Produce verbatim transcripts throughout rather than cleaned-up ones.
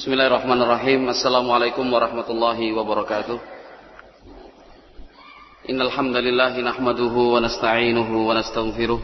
Bismillahirrahmanirrahim. Assalamualaikum warahmatullahi wabarakatuh. Innal hamdalillah nahmaduhu wa nasta'inuhu wa nastaghfiruh.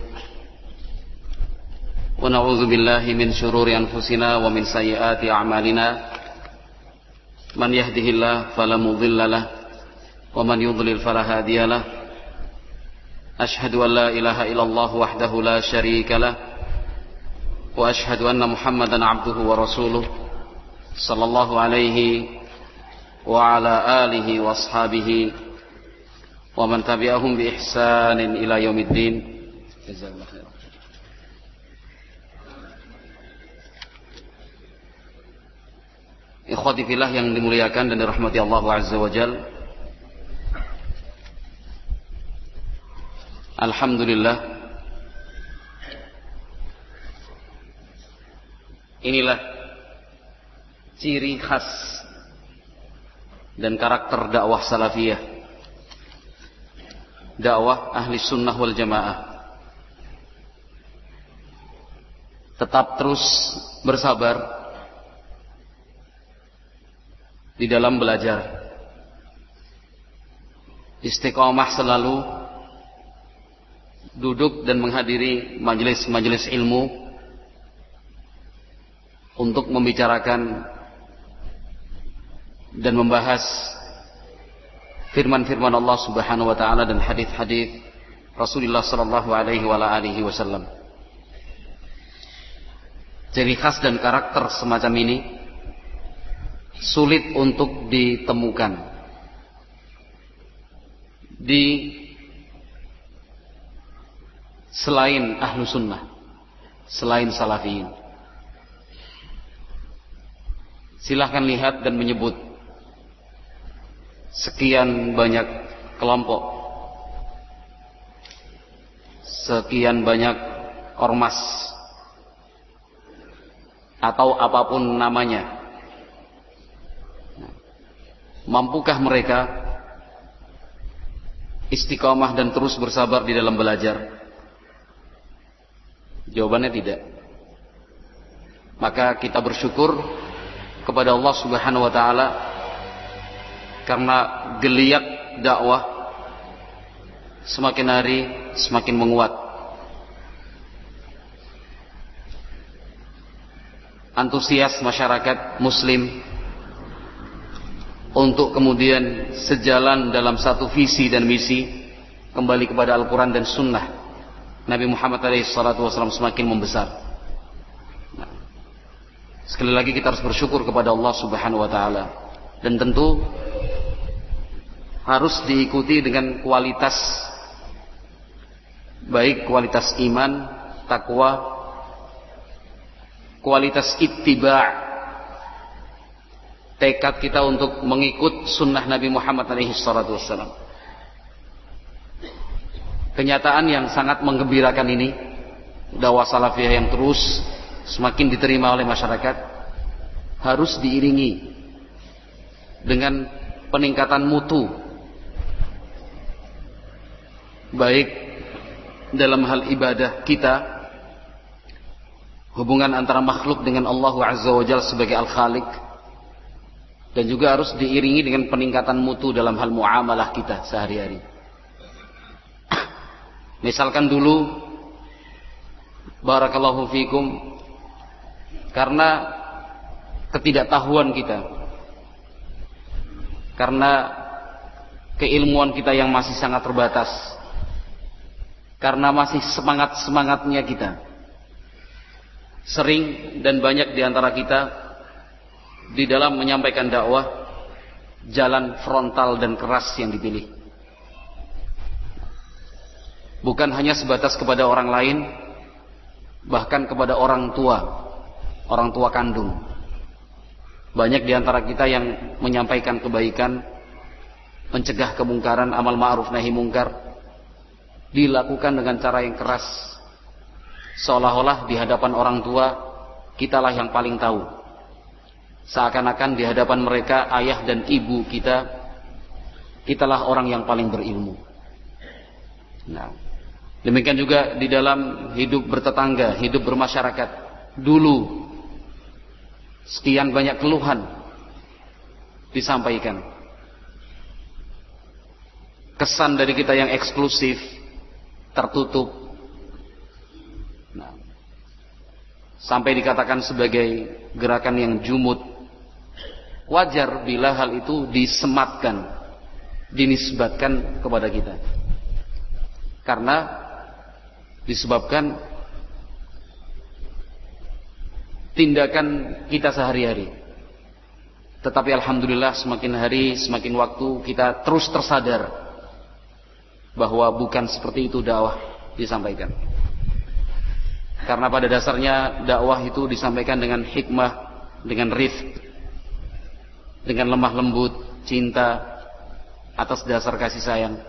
Wa na'udzu billahi min shururi anfusina wa min sayyiati a'malina. Man yahdihillahu fala mudilla lahu wa man yudlil fala hadiya lahu. Ashhadu an la ilaha illallah wahdahu la syarika lahu wa ashhadu anna Muhammadan 'abduhu wa rasuluh. Sallallahu alaihi wa ala alihi wa ashabihi wa man tabi'ahum bi ihsanin ila yaumiddin. Jazakallahu khairan. Ikhwati fillah yang dimuliakan dan dirahmati Allah Azza wa Jalla. Alhamdulillah, inilah ciri khas dan karakter dakwah salafiyah, dakwah ahli sunnah wal jamaah. Tetap terus bersabar di dalam belajar, istiqomah selalu duduk dan menghadiri majelis-majelis ilmu untuk membicarakan dan membahas firman-firman Allah Subhanahu wa taala dan hadis-hadis Rasulullah sallallahu alaihi wa alihi wasallam. Ciri khas dan karakter semacam ini sulit untuk ditemukan di selain ahlu sunnah, selain salafiyin. Silahkan lihat dan menyebut sekian banyak kelompok, sekian banyak ormas, atau apapun namanya. Mampukah mereka istiqomah dan terus bersabar di dalam belajar? Jawabannya tidak. Maka kita bersyukur kepada Allah Subhanahu wa taala karena geliat dakwah semakin hari semakin menguat. Antusias masyarakat muslim untuk kemudian sejalan dalam satu visi dan misi kembali kepada Al-Quran dan Sunnah Nabi Muhammad shallallahu alaihi wasallam semakin membesar. Nah, sekali lagi kita harus bersyukur kepada Allah Subhanahu wa taala, dan tentu harus diikuti dengan kualitas, baik kualitas iman, takwa, kualitas ittiba', tekad kita untuk mengikut sunnah Nabi Muhammad alaihi salatu wassalam. Kenyataan yang sangat menggembirakan ini, dakwah salafiyah yang terus semakin diterima oleh masyarakat, harus diiringi dengan peningkatan mutu, baik dalam hal ibadah kita, hubungan antara makhluk dengan Allah Azza wa Jalla sebagai Al-Khaliq, dan juga harus diiringi dengan peningkatan mutu dalam hal muamalah kita sehari-hari. Misalkan dulu, barakallahu fikum, karena ketidaktahuan kita, karena keilmuan kita yang masih sangat terbatas, karena masih semangat-semangatnya kita, sering dan banyak di antara kita di dalam menyampaikan dakwah, jalan frontal dan keras yang dipilih. Bukan hanya sebatas kepada orang lain, bahkan kepada orang tua, orang tua kandung. Banyak di antara kita yang menyampaikan kebaikan, mencegah kemungkaran, amal ma'ruf nahi mungkar, dilakukan dengan cara yang keras, seolah-olah di hadapan orang tua kitalah yang paling tahu. Seakan-akan di hadapan mereka, ayah dan ibu kita, kitalah orang yang paling berilmu. Nah, demikian juga di dalam hidup bertetangga, hidup bermasyarakat. Dulu sekian banyak keluhan disampaikan. Kesan dari kita yang eksklusif, tertutup. Nah, sampai dikatakan sebagai gerakan yang jumud. Wajar bila hal itu disematkan, dinisbatkan kepada kita. Karena disebabkan tindakan kita sehari-hari. Tetapi alhamdulillah semakin hari, semakin waktu kita terus tersadar bahwa bukan seperti itu dakwah disampaikan. Karena pada dasarnya dakwah itu disampaikan dengan hikmah, dengan rifq, dengan lemah lembut, cinta, atas dasar kasih sayang.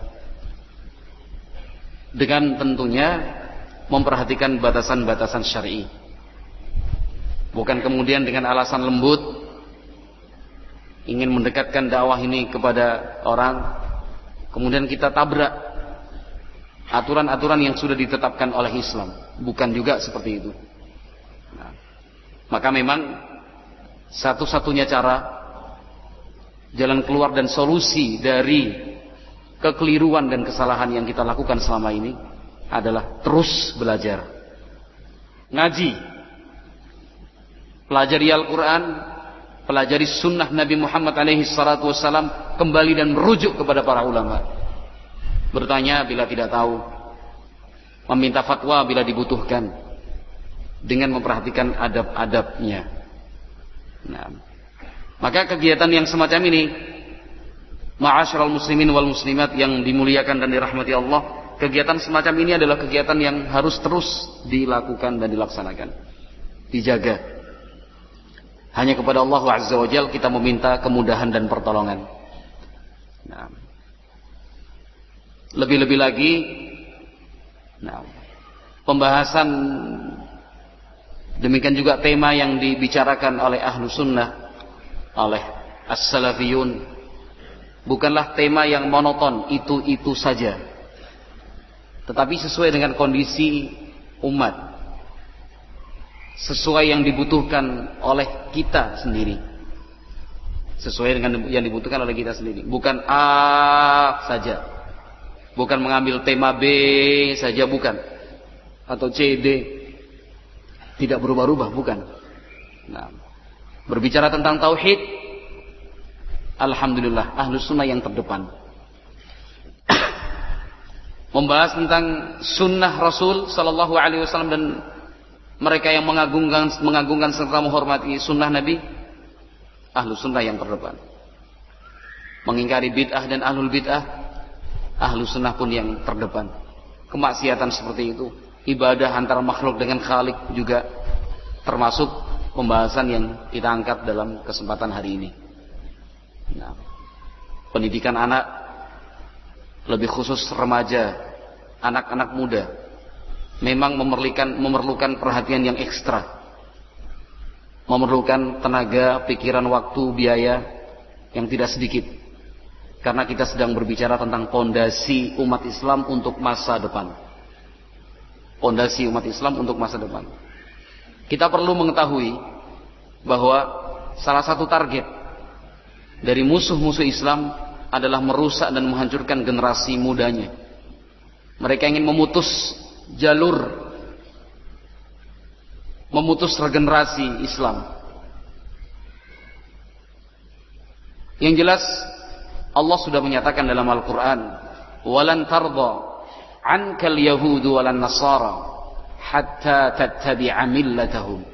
Dengan tentunya memperhatikan batasan-batasan syar'i. Bukan kemudian dengan alasan lembut ingin mendekatkan dakwah ini kepada orang, kemudian kita tabrak aturan-aturan yang sudah ditetapkan oleh Islam. Bukan juga seperti itu. Nah, maka memang satu-satunya cara, jalan keluar dan solusi dari kekeliruan dan kesalahan yang kita lakukan selama ini adalah terus belajar, ngaji, pelajari Al-Quran, pelajari sunnah Nabi Muhammad alaihi salatu wassalam, kembali dan merujuk kepada para ulama, bertanya bila tidak tahu, meminta fatwa bila dibutuhkan, dengan memperhatikan adab-adabnya. Nah, maka kegiatan yang semacam ini, ma'asyiral muslimin wal muslimat yang dimuliakan dan dirahmati Allah, kegiatan semacam ini adalah kegiatan yang harus terus dilakukan dan dilaksanakan, dijaga. Hanya kepada Allah Azza wa Jalla kita meminta kemudahan dan pertolongan. Nah, lebih-lebih lagi, nah, pembahasan demikian juga tema yang dibicarakan oleh ahlu sunnah, oleh as-salafiyun, bukanlah tema yang monoton, itu-itu saja, tetapi sesuai dengan kondisi umat, sesuai yang dibutuhkan oleh kita sendiri, sesuai dengan yang dibutuhkan oleh kita sendiri. Bukan A saja, bukan mengambil tema B saja, bukan, atau C, D, tidak berubah-ubah, bukan. Nah, berbicara tentang tauhid, alhamdulillah ahlus sunnah yang terdepan. Membahas tentang sunnah Rasul sallallahu alaihi wasallam dan mereka yang mengagungkan mengagungkan serta menghormati sunnah Nabi, ahlus sunnah yang terdepan. Mengingkari bid'ah dan ahlul bid'ah, ahlus sunnah pun yang terdepan. Kemaksiatan seperti itu, ibadah antara makhluk dengan Khalik juga termasuk pembahasan yang kita angkat dalam kesempatan hari ini. Nah, pendidikan anak, lebih khusus remaja, anak-anak muda, memang memerlukan memerlukan perhatian yang ekstra, memerlukan tenaga, pikiran, waktu, biaya yang tidak sedikit, karena kita sedang berbicara tentang pondasi umat Islam untuk masa depan. Pondasi umat Islam untuk masa depan. Kita perlu mengetahui bahwa salah satu target dari musuh-musuh Islam adalah merusak dan menghancurkan generasi mudanya. Mereka ingin memutus jalur, memutus regenerasi Islam. Yang jelas Allah sudah menyatakan dalam Al-Quran, "Walan tarda ankal yahudu walan nasara hatta tattabi'a millatahum."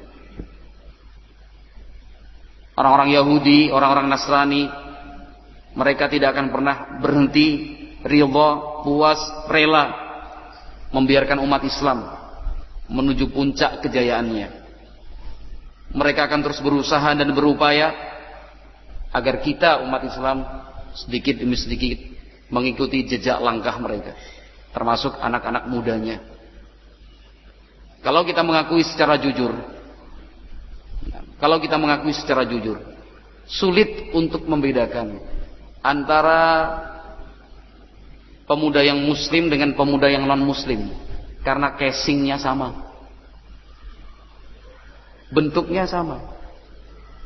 Orang-orang Yahudi, orang-orang Nasrani, mereka tidak akan pernah berhenti, ridha, puas, rela membiarkan umat Islam menuju puncak kejayaannya. Mereka akan terus berusaha dan berupaya agar kita umat Islam sedikit demi sedikit mengikuti jejak langkah mereka, termasuk anak-anak mudanya. Kalau kita mengakui secara jujur, kalau kita mengakui secara jujur, sulit untuk membedakan antara pemuda yang muslim dengan pemuda yang non muslim, karena casingnya sama, bentuknya sama,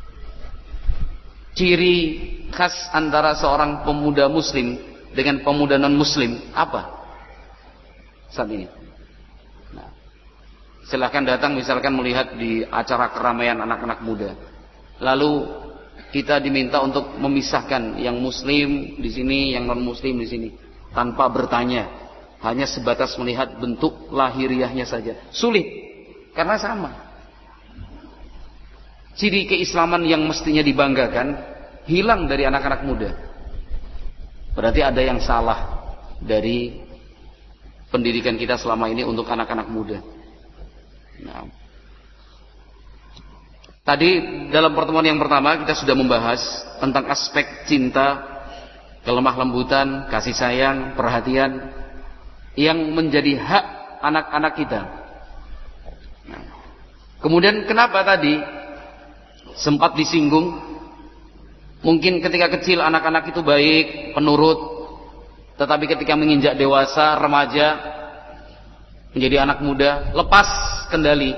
ciri khas antara seorang pemuda muslim dengan pemuda non muslim apa saat ini? Nah, silahkan datang misalkan melihat di acara keramaian anak-anak muda, lalu kita diminta untuk memisahkan yang muslim di sini, yang non muslim di sini, tanpa bertanya, hanya sebatas melihat bentuk lahiriahnya saja. Sulit, karena sama. Ciri keislaman yang mestinya dibanggakan hilang dari anak-anak muda. Berarti ada yang salah dari pendidikan kita selama ini untuk anak-anak muda. Nah, tadi dalam pertemuan yang pertama kita sudah membahas tentang aspek cinta, kelemah lembutan, kasih sayang, perhatian yang menjadi hak anak-anak kita. Nah, kemudian kenapa tadi sempat disinggung, mungkin ketika kecil anak-anak itu baik, penurut, tetapi ketika menginjak dewasa, remaja, menjadi anak muda, lepas kendali.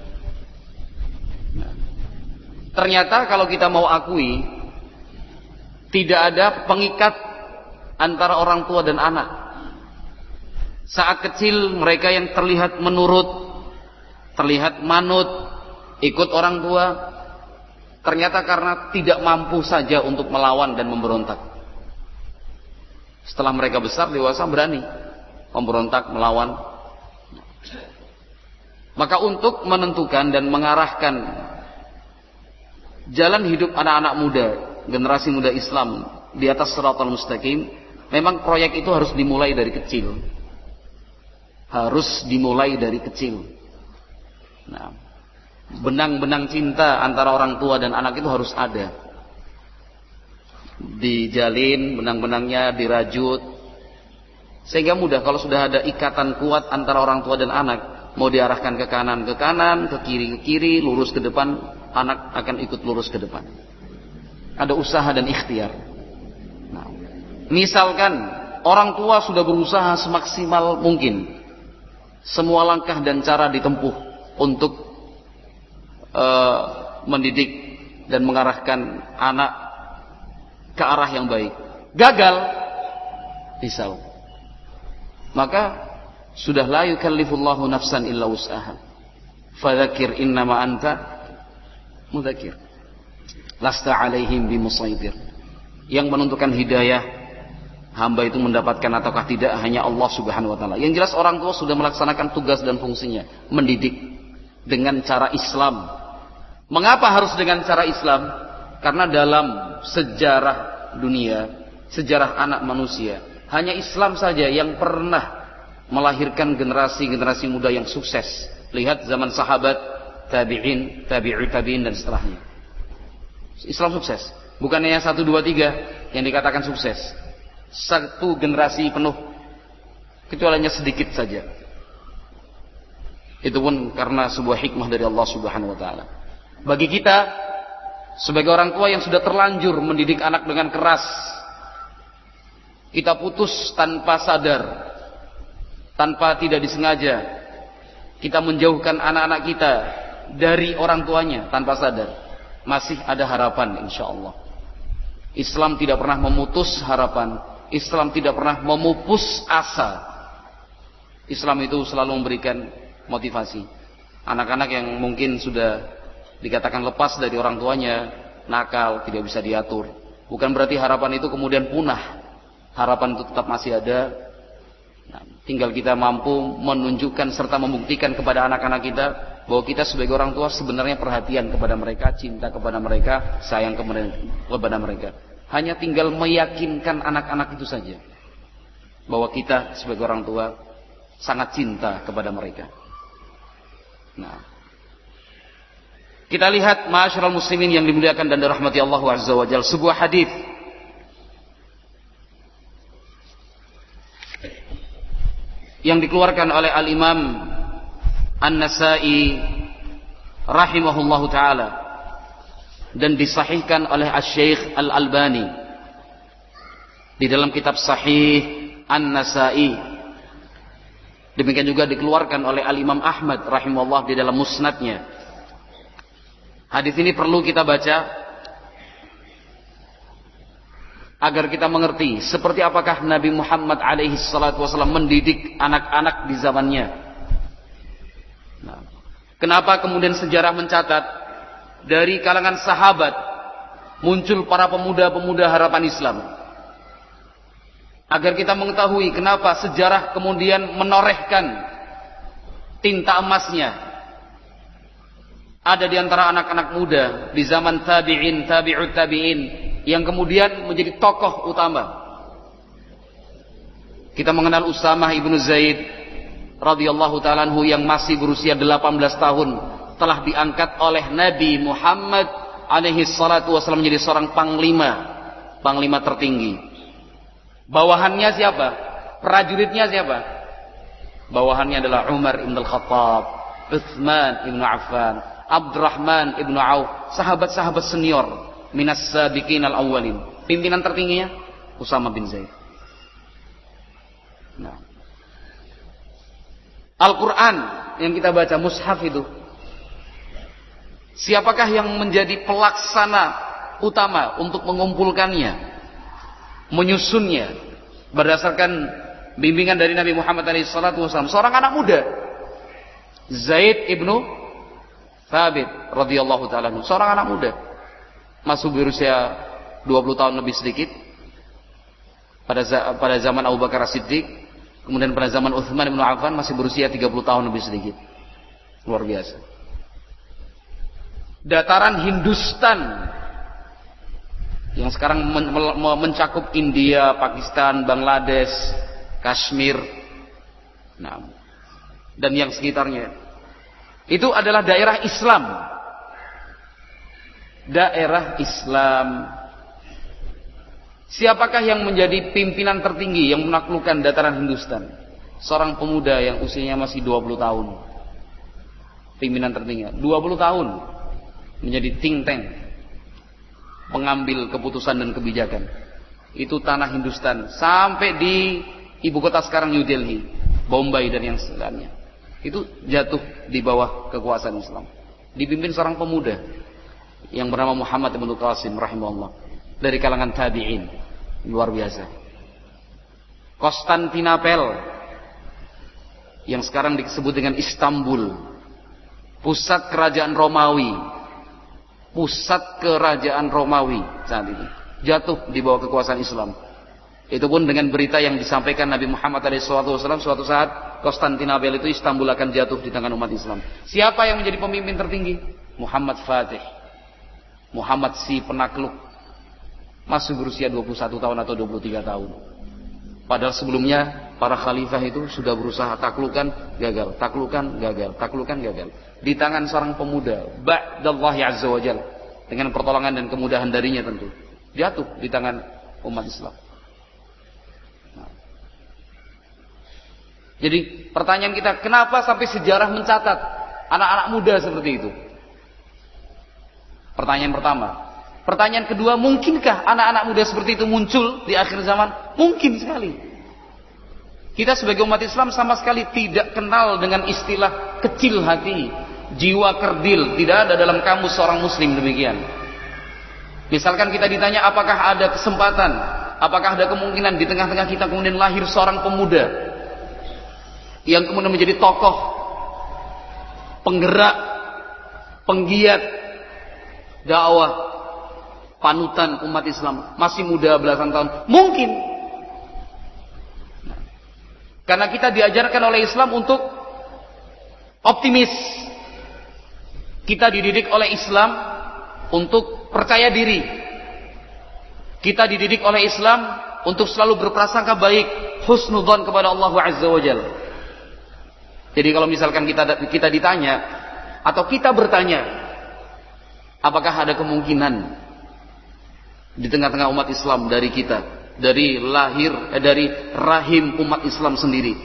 Nah, ternyata kalau kita mau akui, tidak ada pengikat antara orang tua dan anak. Saat kecil mereka yang terlihat menurut, terlihat manut, ikut orang tua, ternyata karena tidak mampu saja untuk melawan dan memberontak. Setelah mereka besar, dewasa, berani memberontak, melawan. Maka untuk menentukan dan mengarahkan jalan hidup anak-anak muda, generasi muda Islam di atas shiratal mustaqim, memang proyek itu harus dimulai dari kecil. Harus dimulai dari kecil. Nah, benang-benang cinta antara orang tua dan anak itu harus ada. Dijalin benang-benangnya, dirajut, sehingga mudah kalau sudah ada ikatan kuat antara orang tua dan anak, mau diarahkan ke kanan ke kanan, ke kiri ke kiri, lurus ke depan, anak akan ikut lurus ke depan. Ada usaha dan ikhtiar. Nah, misalkan orang tua sudah berusaha semaksimal mungkin, semua langkah dan cara ditempuh untuk uh, mendidik dan mengarahkan anak ke arah yang baik, gagal, risau, maka sudah la yukallifullahu nafsan illa wus'aha, fadzakir innama anta mudzakir, lasta alaihim bimusaitir. Yang menentukan hidayah hamba itu mendapatkan ataukah tidak hanya Allah Subhanahu wa taala. Yang jelas orang tua sudah melaksanakan tugas dan fungsinya, mendidik dengan cara Islam. Mengapa harus dengan cara Islam? Karena dalam sejarah dunia, sejarah anak manusia, hanya Islam saja yang pernah melahirkan generasi-generasi muda yang sukses. Lihat zaman sahabat, tabi'in, tabi'ut tabi'in dan setelahnya. Islam sukses. Bukan hanya satu, dua, tiga yang dikatakan sukses. Satu generasi penuh, kecualinya sedikit saja. Itu pun karena sebuah hikmah dari Allah Subhanahu wa taala. Bagi kita sebagai orang tua yang sudah terlanjur mendidik anak dengan keras, kita putus tanpa sadar, tanpa tidak disengaja, kita menjauhkan anak-anak kita dari orang tuanya tanpa sadar. Masih ada harapan insyaallah. Islam tidak pernah memutus harapan, Islam tidak pernah memupus asa. Islam itu selalu memberikan motivasi. Anak-anak yang mungkin sudah dikatakan lepas dari orang tuanya, nakal, tidak bisa diatur, bukan berarti harapan itu kemudian punah. Harapan itu tetap masih ada. Nah, tinggal kita mampu menunjukkan serta membuktikan kepada anak-anak kita bahwa kita sebagai orang tua sebenarnya perhatian kepada mereka, cinta kepada mereka, sayang kepada mereka. Hanya tinggal meyakinkan anak-anak itu saja bahwa kita sebagai orang tua sangat cinta kepada mereka. Nah, kita lihat ma'asyiral muslimin yang dimuliakan dan dirahmati Allah Azza wa Jalla, sebuah hadis yang dikeluarkan oleh Al-Imam An-Nasa'i rahimahullahu taala dan disahihkan oleh Asy-Syaikh Al-Albani di dalam kitab Sahih An-Nasa'i. Demikian juga dikeluarkan oleh Al-Imam Ahmad rahimahullah di dalam musnadnya. Hadis ini perlu kita baca agar kita mengerti seperti apakah Nabi Muhammad alaihi salatu wasallam mendidik anak-anak di zamannya. Nah, kenapa kemudian sejarah mencatat dari kalangan sahabat muncul para pemuda-pemuda harapan Islam? Agar kita mengetahui kenapa sejarah kemudian menorehkan tinta emasnya. Ada di antara anak-anak muda di zaman tabi'in, tabi'ut tabi'in yang kemudian menjadi tokoh utama. Kita mengenal Usamah ibnu Zaid radhiyallahu ta'ala anhu yang masih berusia delapan belas tahun telah diangkat oleh Nabi Muhammad alaihi salatu wasallam menjadi seorang panglima, panglima tertinggi. Bawahannya siapa? Prajuritnya siapa? Bawahannya adalah Umar ibn al-Khattab, Utsman ibn Affan, Abdurrahman ibn Auf, sahabat-sahabat senior minas sabiqin al-awwalin. Pimpinan tertingginya Usamah bin Zaid. Nah, Al-Quran yang kita baca, mushaf itu, siapakah yang menjadi pelaksana utama untuk mengumpulkannya, menyusunnya berdasarkan bimbingan dari Nabi Muhammad shallallahu alaihi wasallam? Seorang anak muda, Zaid ibnu Thabit radhiyallahu ta'ala anhu, seorang anak muda, masuk berusia dua puluh tahun lebih sedikit pada pada zaman Abu Bakar As-Siddiq. Kemudian pada zaman Utsman bin Affan masih berusia tiga puluh tahun lebih sedikit. Luar biasa. Dataran Hindustan yang sekarang men mencakup India, Pakistan, Bangladesh, Kashmir, nah, dan yang sekitarnya, itu adalah daerah Islam. Daerah Islam. Siapakah yang menjadi pimpinan tertinggi yang menaklukkan dataran Hindustan? Seorang pemuda yang usianya masih dua puluh tahun. Pimpinan tertinggi dua puluh tahun, menjadi think tank, pengambil keputusan dan kebijakan. Itu tanah Hindustan sampai di ibu kota sekarang New Delhi, Bombay dan yang selainnya. Itu jatuh di bawah kekuasaan Islam. Dipimpin seorang pemuda yang bernama Muhammad ibn Qasim rahimahullah, dari kalangan tabi'in. Luar biasa. Konstantinopel yang sekarang disebut dengan Istanbul, pusat kerajaan Romawi, pusat kerajaan Romawi saat ini, jatuh di bawah kekuasaan Islam. Itu pun dengan berita yang disampaikan Nabi Muhammad shallallahu alaihi wasallam, suatu saat Konstantinopel itu, Istanbul, akan jatuh di tangan umat Islam. Siapa yang menjadi pemimpin tertinggi? Muhammad Fatih, Muhammad si penakluk, masih berusia dua puluh satu tahun atau dua puluh tiga tahun. Padahal sebelumnya para khalifah itu sudah berusaha taklukan, gagal, taklukan, gagal, taklukan, gagal. Di tangan seorang pemuda, ba'dallahi azza wa jalla, dengan pertolongan dan kemudahan darinya tentu, jatuh di tangan umat Islam. Nah. Jadi pertanyaan kita, kenapa sampai sejarah mencatat anak-anak muda seperti itu? Pertanyaan pertama. Pertanyaan kedua, mungkinkah anak-anak muda seperti itu muncul di akhir zaman? Mungkin sekali. Kita sebagai umat Islam sama sekali tidak kenal dengan istilah kecil hati, jiwa kerdil. Tidak ada dalam kamus seorang muslim demikian. Misalkan kita ditanya apakah ada kesempatan, apakah ada kemungkinan di tengah-tengah kita kemudian lahir seorang pemuda yang kemudian menjadi tokoh, penggerak, penggiat dakwah, panutan umat Islam, masih muda belasan tahun, mungkin. Nah, karena kita diajarkan oleh Islam untuk optimis. Kita dididik oleh Islam untuk percaya diri. Kita dididik oleh Islam untuk selalu berprasangka baik, husnudzon kepada Allah Azza wa Jalla. Jadi kalau misalkan kita kita ditanya atau kita bertanya, apakah ada kemungkinan di tengah-tengah umat Islam dari kita, dari lahir, eh, dari rahim umat Islam sendiri,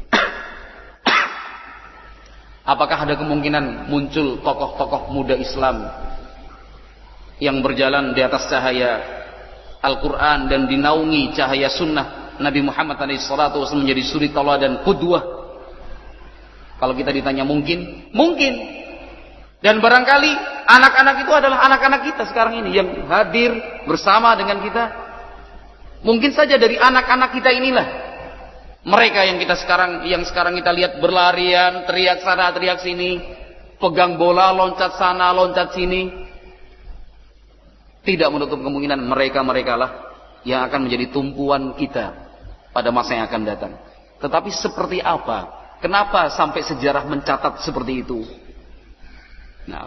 apakah ada kemungkinan muncul tokoh-tokoh muda Islam yang berjalan di atas cahaya Al-Quran dan dinaungi cahaya sunnah Nabi Muhammad shallallahu alaihi wasallam menjadi suri tauladan qudwah? Kalau kita ditanya mungkin, mungkin. Dan barangkali anak-anak itu adalah anak-anak kita sekarang ini yang hadir bersama dengan kita. Mungkin saja dari anak-anak kita inilah mereka yang kita sekarang yang sekarang kita lihat berlarian, teriak sana, teriak sini, pegang bola, loncat sana, loncat sini. Tidak menutup kemungkinan mereka-mereka lah yang akan menjadi tumpuan kita pada masa yang akan datang. Tetapi seperti apa? Kenapa sampai sejarah mencatat seperti itu? Nah,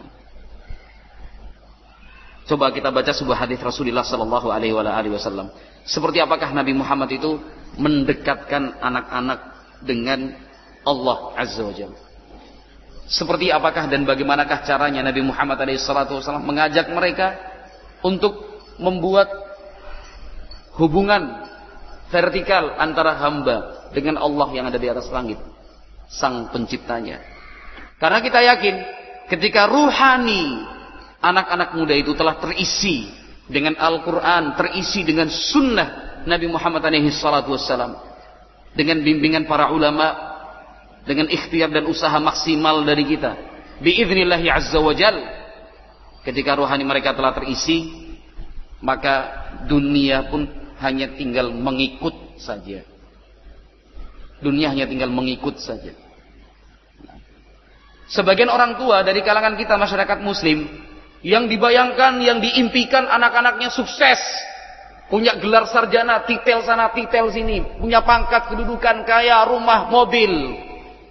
coba kita baca sebuah hadis Rasulullah Sallallahu Alaihi Wasallam. Seperti apakah Nabi Muhammad itu mendekatkan anak-anak dengan Allah Azza wa Jalla? Seperti apakah dan bagaimanakah caranya Nabi Muhammad shallallahu alaihi wasallam mengajak mereka untuk membuat hubungan vertikal antara hamba dengan Allah yang ada di atas langit, Sang Penciptanya? Karena kita yakin ketika ruhani anak-anak muda itu telah terisi dengan Al-Quran, terisi dengan sunnah Nabi Muhammad shallallahu alaihi wasallam, dengan bimbingan para ulama, dengan ikhtiar dan usaha maksimal dari kita, biidznillahi azza wa jal, ketika rohani mereka telah terisi, maka dunia pun hanya tinggal mengikut saja. Dunia hanya tinggal mengikut saja. Sebagian orang tua dari kalangan kita masyarakat muslim yang dibayangkan, yang diimpikan anak-anaknya sukses, punya gelar sarjana, titel sana, titel sini, punya pangkat, kedudukan, kaya, rumah, mobil.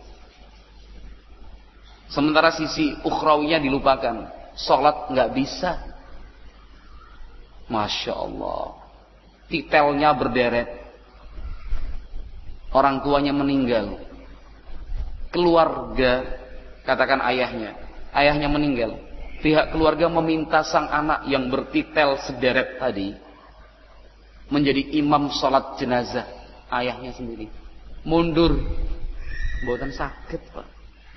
Sementara sisi ukhrawinya dilupakan. Sholat nggak bisa. Masya Allah. Titelnya berderet. Orang tuanya meninggal. Keluarga, katakan ayahnya. Ayahnya meninggal. Pihak keluarga meminta sang anak yang bertitel sederet tadi menjadi imam sholat jenazah. Ayahnya sendiri mundur. Mboten sakit, Pak.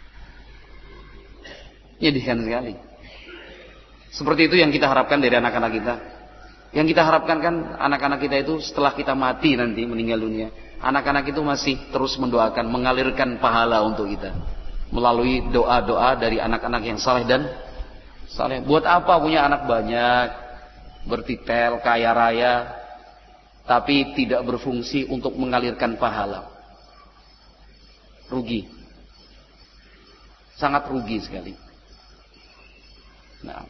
Nyedihkan sekali. Seperti itu yang kita harapkan dari anak-anak kita. Yang kita harapkan kan anak-anak kita itu setelah kita mati nanti meninggal dunia, anak-anak itu masih terus mendoakan, mengalirkan pahala untuk kita melalui doa-doa dari anak-anak yang saleh dan saleh. Buat apa punya anak banyak, bertitel, kaya raya, tapi tidak berfungsi untuk mengalirkan pahala? Rugi. Sangat rugi sekali. Nah.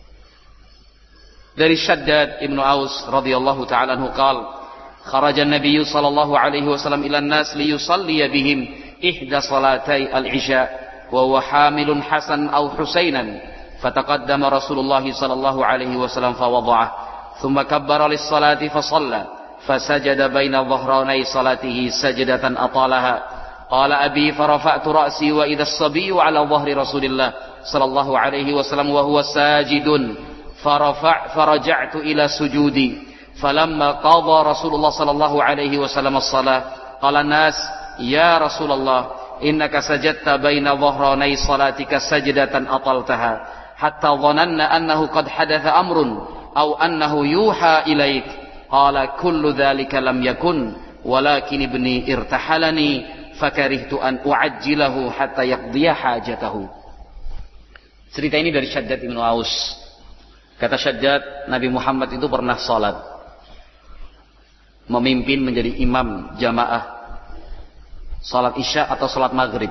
Dari Shaddad Ibnu Aus radhiyallahu ta'ala anhu qala kharaja an-nabiy sallallahu alaihi wasallam ila an-nas liyusalli bihim ihda salatai al-isya wa huwa hamilun Hasan aw Husainan fataqaddama Rasulullah sallallahu alaihi wasallam fawada'ah thumma kabbara lis-salati fa shalla fasajada baina dhahranay salatihi sajdatan atalaha qala abi farafa'tu ra'si wa idha as-sabiyyu ala dhahri Rasulillah sallallahu alaihi wasallam wa huwa sajidun farafa' faraja'tu ila sujudi falamma qadha Rasulullah sallallahu alaihi wasallam as-salah qala an-nas ya Rasulullah innaka sajadta baina dhahranay salatika sajdatan ataltaha hatta dhananna annahu qad hadatha amrun aw annahu yuha ilaik qala kullu dhalika lam yakun walakin ibni irtahalani fakarihtu an uajjilahu hatta yaqdiya hajatahu. Cerita ini dari Shaddad Ibnu Aus. Kata Shaddad, Nabi Muhammad itu pernah salat, memimpin menjadi imam jamaah salat isya atau salat maghrib.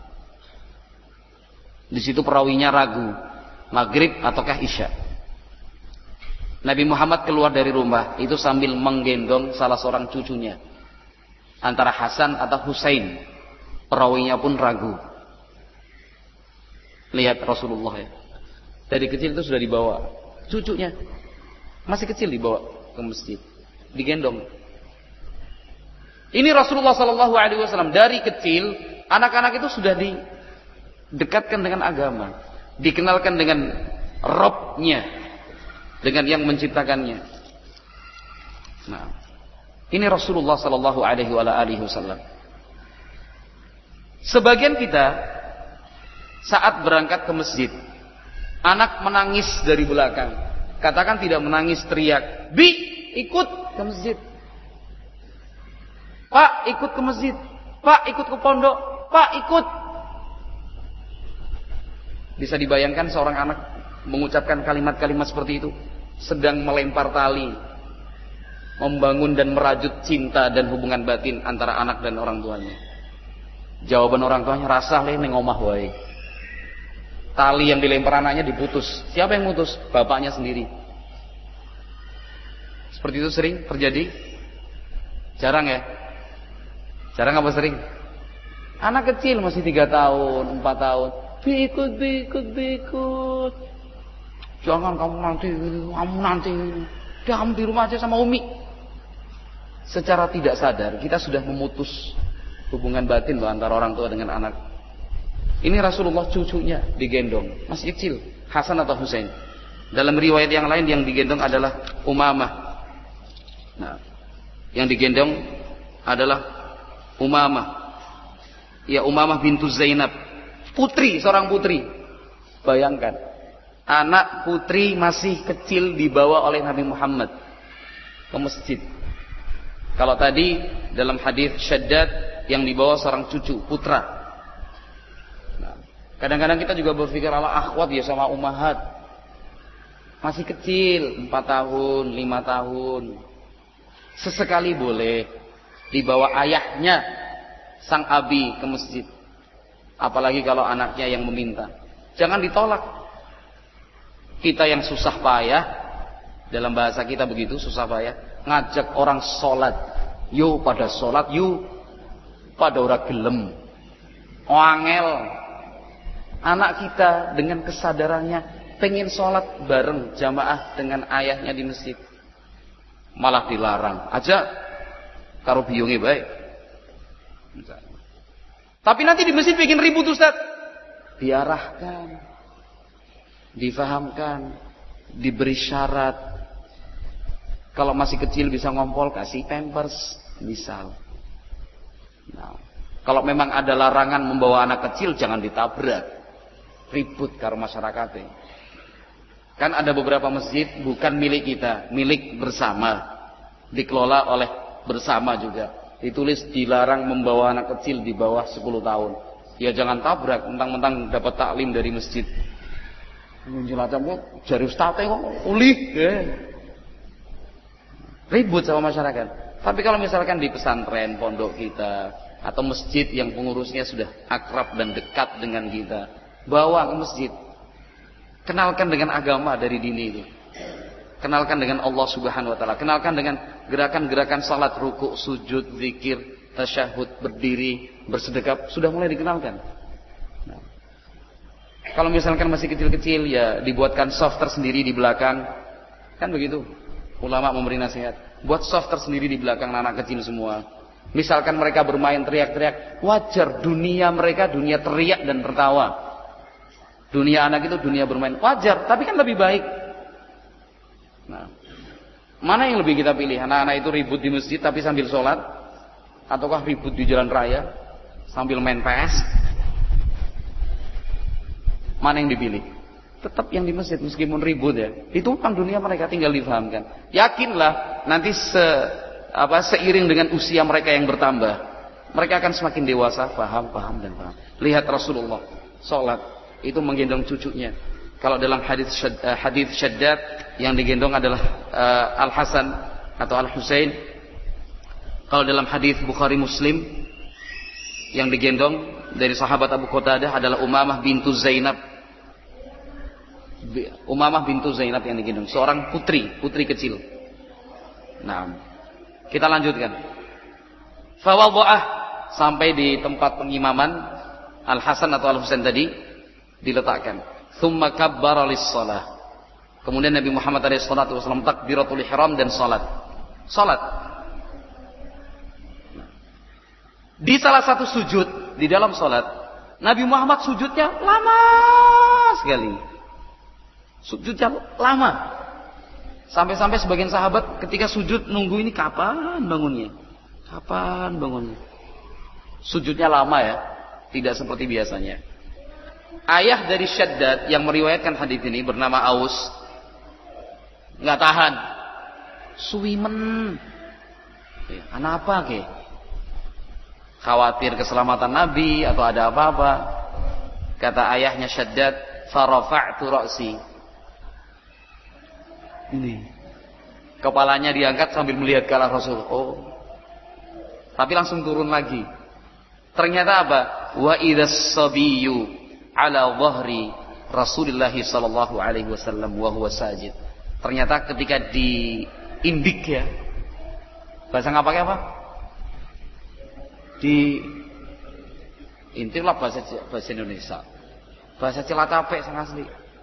Di situ perawinya ragu, maghrib ataukah isya. Nabi Muhammad keluar dari rumah itu sambil menggendong salah seorang cucunya, antara Hasan atau Husain. Perawinya pun ragu. Lihat Rasulullah ya, dari kecil itu sudah dibawa, cucunya masih kecil dibawa ke masjid, digendong. Ini Rasulullah Sallallahu Alaihi Wasallam dari kecil, anak-anak itu sudah didekatkan dengan agama, dikenalkan dengan Robnya, dengan yang menciptakannya. Nah, ini Rasulullah Sallallahu Alaihi Wasallam. Sebagian kita saat berangkat ke masjid, anak menangis dari belakang. Katakan tidak menangis teriak, "Bi, ikut ke masjid." "Pak, ikut ke masjid." "Pak, ikut ke pondok." "Pak, ikut." Bisa dibayangkan seorang anak mengucapkan kalimat-kalimat seperti itu sedang melempar tali. membangun dan merajut cinta dan hubungan batin antara anak dan orang tuanya? Jawaban orang tuanya, rasah le ning omah wae. Tali yang dilempar anaknya diputus. Siapa yang mutus? Bapaknya sendiri. Seperti itu sering terjadi? Jarang ya? Jarang apa sering? Anak kecil masih tiga tahun, empat tahun, Bikut, bikut, bikut. Jangan kamu nanti, kamu nanti. Kamu di rumah aja sama Umi. Secara tidak sadar kita sudah memutus hubungan batin loh antara orang tua dengan anak. Ini Rasulullah cucunya digendong, masih kecil, Hasan atau Husain. Dalam riwayat yang lain yang digendong adalah Umamah. Nah, yang digendong adalah Umamah. Ya, Umamah bintu Zainab, putri, seorang putri. Bayangkan, anak putri masih kecil dibawa oleh Nabi Muhammad ke masjid. Kalau tadi dalam hadis Syaddad yang dibawa seorang cucu, putra. Nah, kadang-kadang kita juga berpikir ala akhwat ya sama ummahat. Masih kecil, empat tahun, lima tahun. Sesekali boleh dibawa ayahnya sang abi ke masjid. Apalagi kalau anaknya yang meminta. Jangan ditolak. Kita yang susah payah, dalam bahasa kita begitu, susah payah, ngajak orang sholat. Yo pada sholat, yo pada ora gelem. Wangel. Anak kita dengan kesadarannya pengen sholat bareng jamaah dengan ayahnya di masjid, malah dilarang. Aja karo biyunge baik. Tapi nanti di masjid bikin ribut Ustaz. Diarahkan, difahamkan, diberi syarat. Kalau masih kecil bisa ngompol, kasih pampers misal. Nah, kalau memang ada larangan membawa anak kecil, jangan ditabrak. Ribut karo masyarakatnya. Kan ada beberapa masjid bukan milik kita, milik bersama, dikelola oleh bersama juga. Ditulis dilarang membawa anak kecil di bawah sepuluh tahun. Ya jangan tabrak, mentang-mentang dapat taklim dari masjid. Menjelaskan jari ustaz kok ulih. Ribut sama masyarakat. Tapi kalau misalkan di pesantren, pondok kita, atau masjid yang pengurusnya sudah akrab dan dekat dengan kita, bawa ke masjid. Kenalkan dengan agama dari dini itu. Kenalkan dengan Allah Subhanahu wa taala. Kenalkan dengan gerakan-gerakan salat, rukuk, sujud, zikir, tasyahud, berdiri, bersedekap, sudah mulai dikenalkan. Nah, kalau misalkan masih kecil-kecil ya dibuatkan soft tersendiri di belakang. Kan begitu. Ulama memberi nasihat. Buat soft tersendiri di belakang anak kecil semua. Misalkan mereka bermain teriak-teriak, wajar dunia mereka dunia teriak dan tertawa. Dunia anak itu dunia bermain, wajar, tapi kan lebih baik. Nah, mana yang lebih kita pilih? Anak-anak itu ribut di masjid tapi sambil sholat, ataukah ribut di jalan raya sambil main P S? Mana yang dipilih? Tetap yang di masjid meskipun ribut ya. Itu kan dunia mereka, tinggal difahamkan. Yakinlah nanti se, apa, seiring dengan usia mereka yang bertambah, mereka akan semakin dewasa, paham, paham dan paham. Lihat Rasulullah sholat itu menggendong cucunya. Kalau dalam hadis uh, hadis Syaddad yang digendong adalah uh, Al Hasan atau Al Husain. Kalau dalam hadis Bukhari Muslim yang digendong dari sahabat Abu Qatadah adalah Umamah bintu Zainab. Umamah bintu Zainab yang digendong, seorang putri, putri kecil. Nah, kita lanjutkan. Fawadha'ah, sampai di tempat pengimaman Al Hasan atau Al Husain tadi diletakkan. Tsumma kabbara lis-shalah. Kemudian Nabi Muhammad shallallahu alaihi wasallam takbiratul ihram dan salat. Salat. Di salah satu sujud di dalam salat, Nabi Muhammad sujudnya lama sekali. Sujudnya lama. Sampai-sampai sebagian sahabat ketika sujud nunggu ini kapan bangunnya? Kapan bangunnya? Sujudnya lama ya, tidak seperti biasanya. Ayah dari Syaddad yang meriwayatkan hadis ini bernama Aus, nggak tahan, suwimen, ya, kenapa ke? Khawatir keselamatan Nabi atau ada apa-apa? Kata ayahnya Syaddad, farafa'tu ra'si. Ini, Kepalanya diangkat sambil melihat ke arah Rasul. Oh. Tapi langsung turun lagi. Ternyata apa? Wa idzas sabiyyu ala dhahri Rasulullah sallallahu alaihi wasallam wa huwa sajid. Ternyata ketika diindik ya. Bahasa enggak pakai apa? Di intilah bahasa bahasa Indonesia. Bahasa Cilacap sang asli.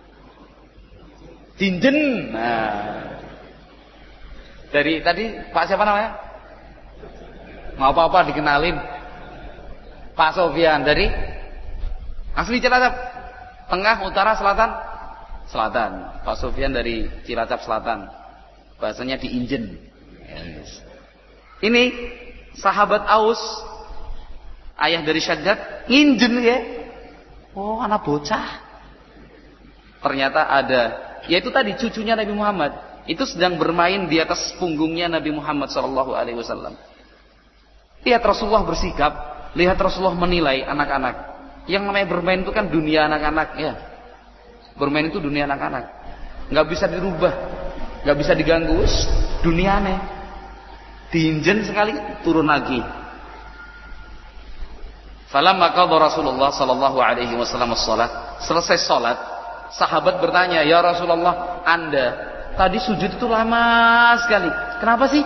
Dinjen. Nah. Dari tadi Pak siapa namanya? Mau apa-apa dikenalin. Pak Sofyan dari asli Cilacap. Tengah, utara, selatan? Selatan. Pak Sofyan dari Cilacap Selatan. Bahasanya diinjen. Yes. Ini sahabat Aus, ayah dari Syaddad, nginjen ya. Oh, anak bocah. Ternyata ada, yaitu tadi cucunya Nabi Muhammad. Itu sedang bermain di atas punggungnya Nabi Muhammad sallallahu alaihi wasallam. Lihat Rasulullah bersikap, lihat Rasulullah menilai anak-anak. Yang namanya bermain itu kan dunia anak-anak ya. Bermain itu dunia anak-anak. Nggak bisa dirubah, nggak bisa diganggu. Dunia aneh. Diinjen sekali turun lagi. Falamma qadha Rasulullah sallallahu alaihi wasallam as-shalah, selesai salat, sahabat bertanya, "Ya Rasulullah, Anda tadi sujud itu lama sekali. Kenapa sih?"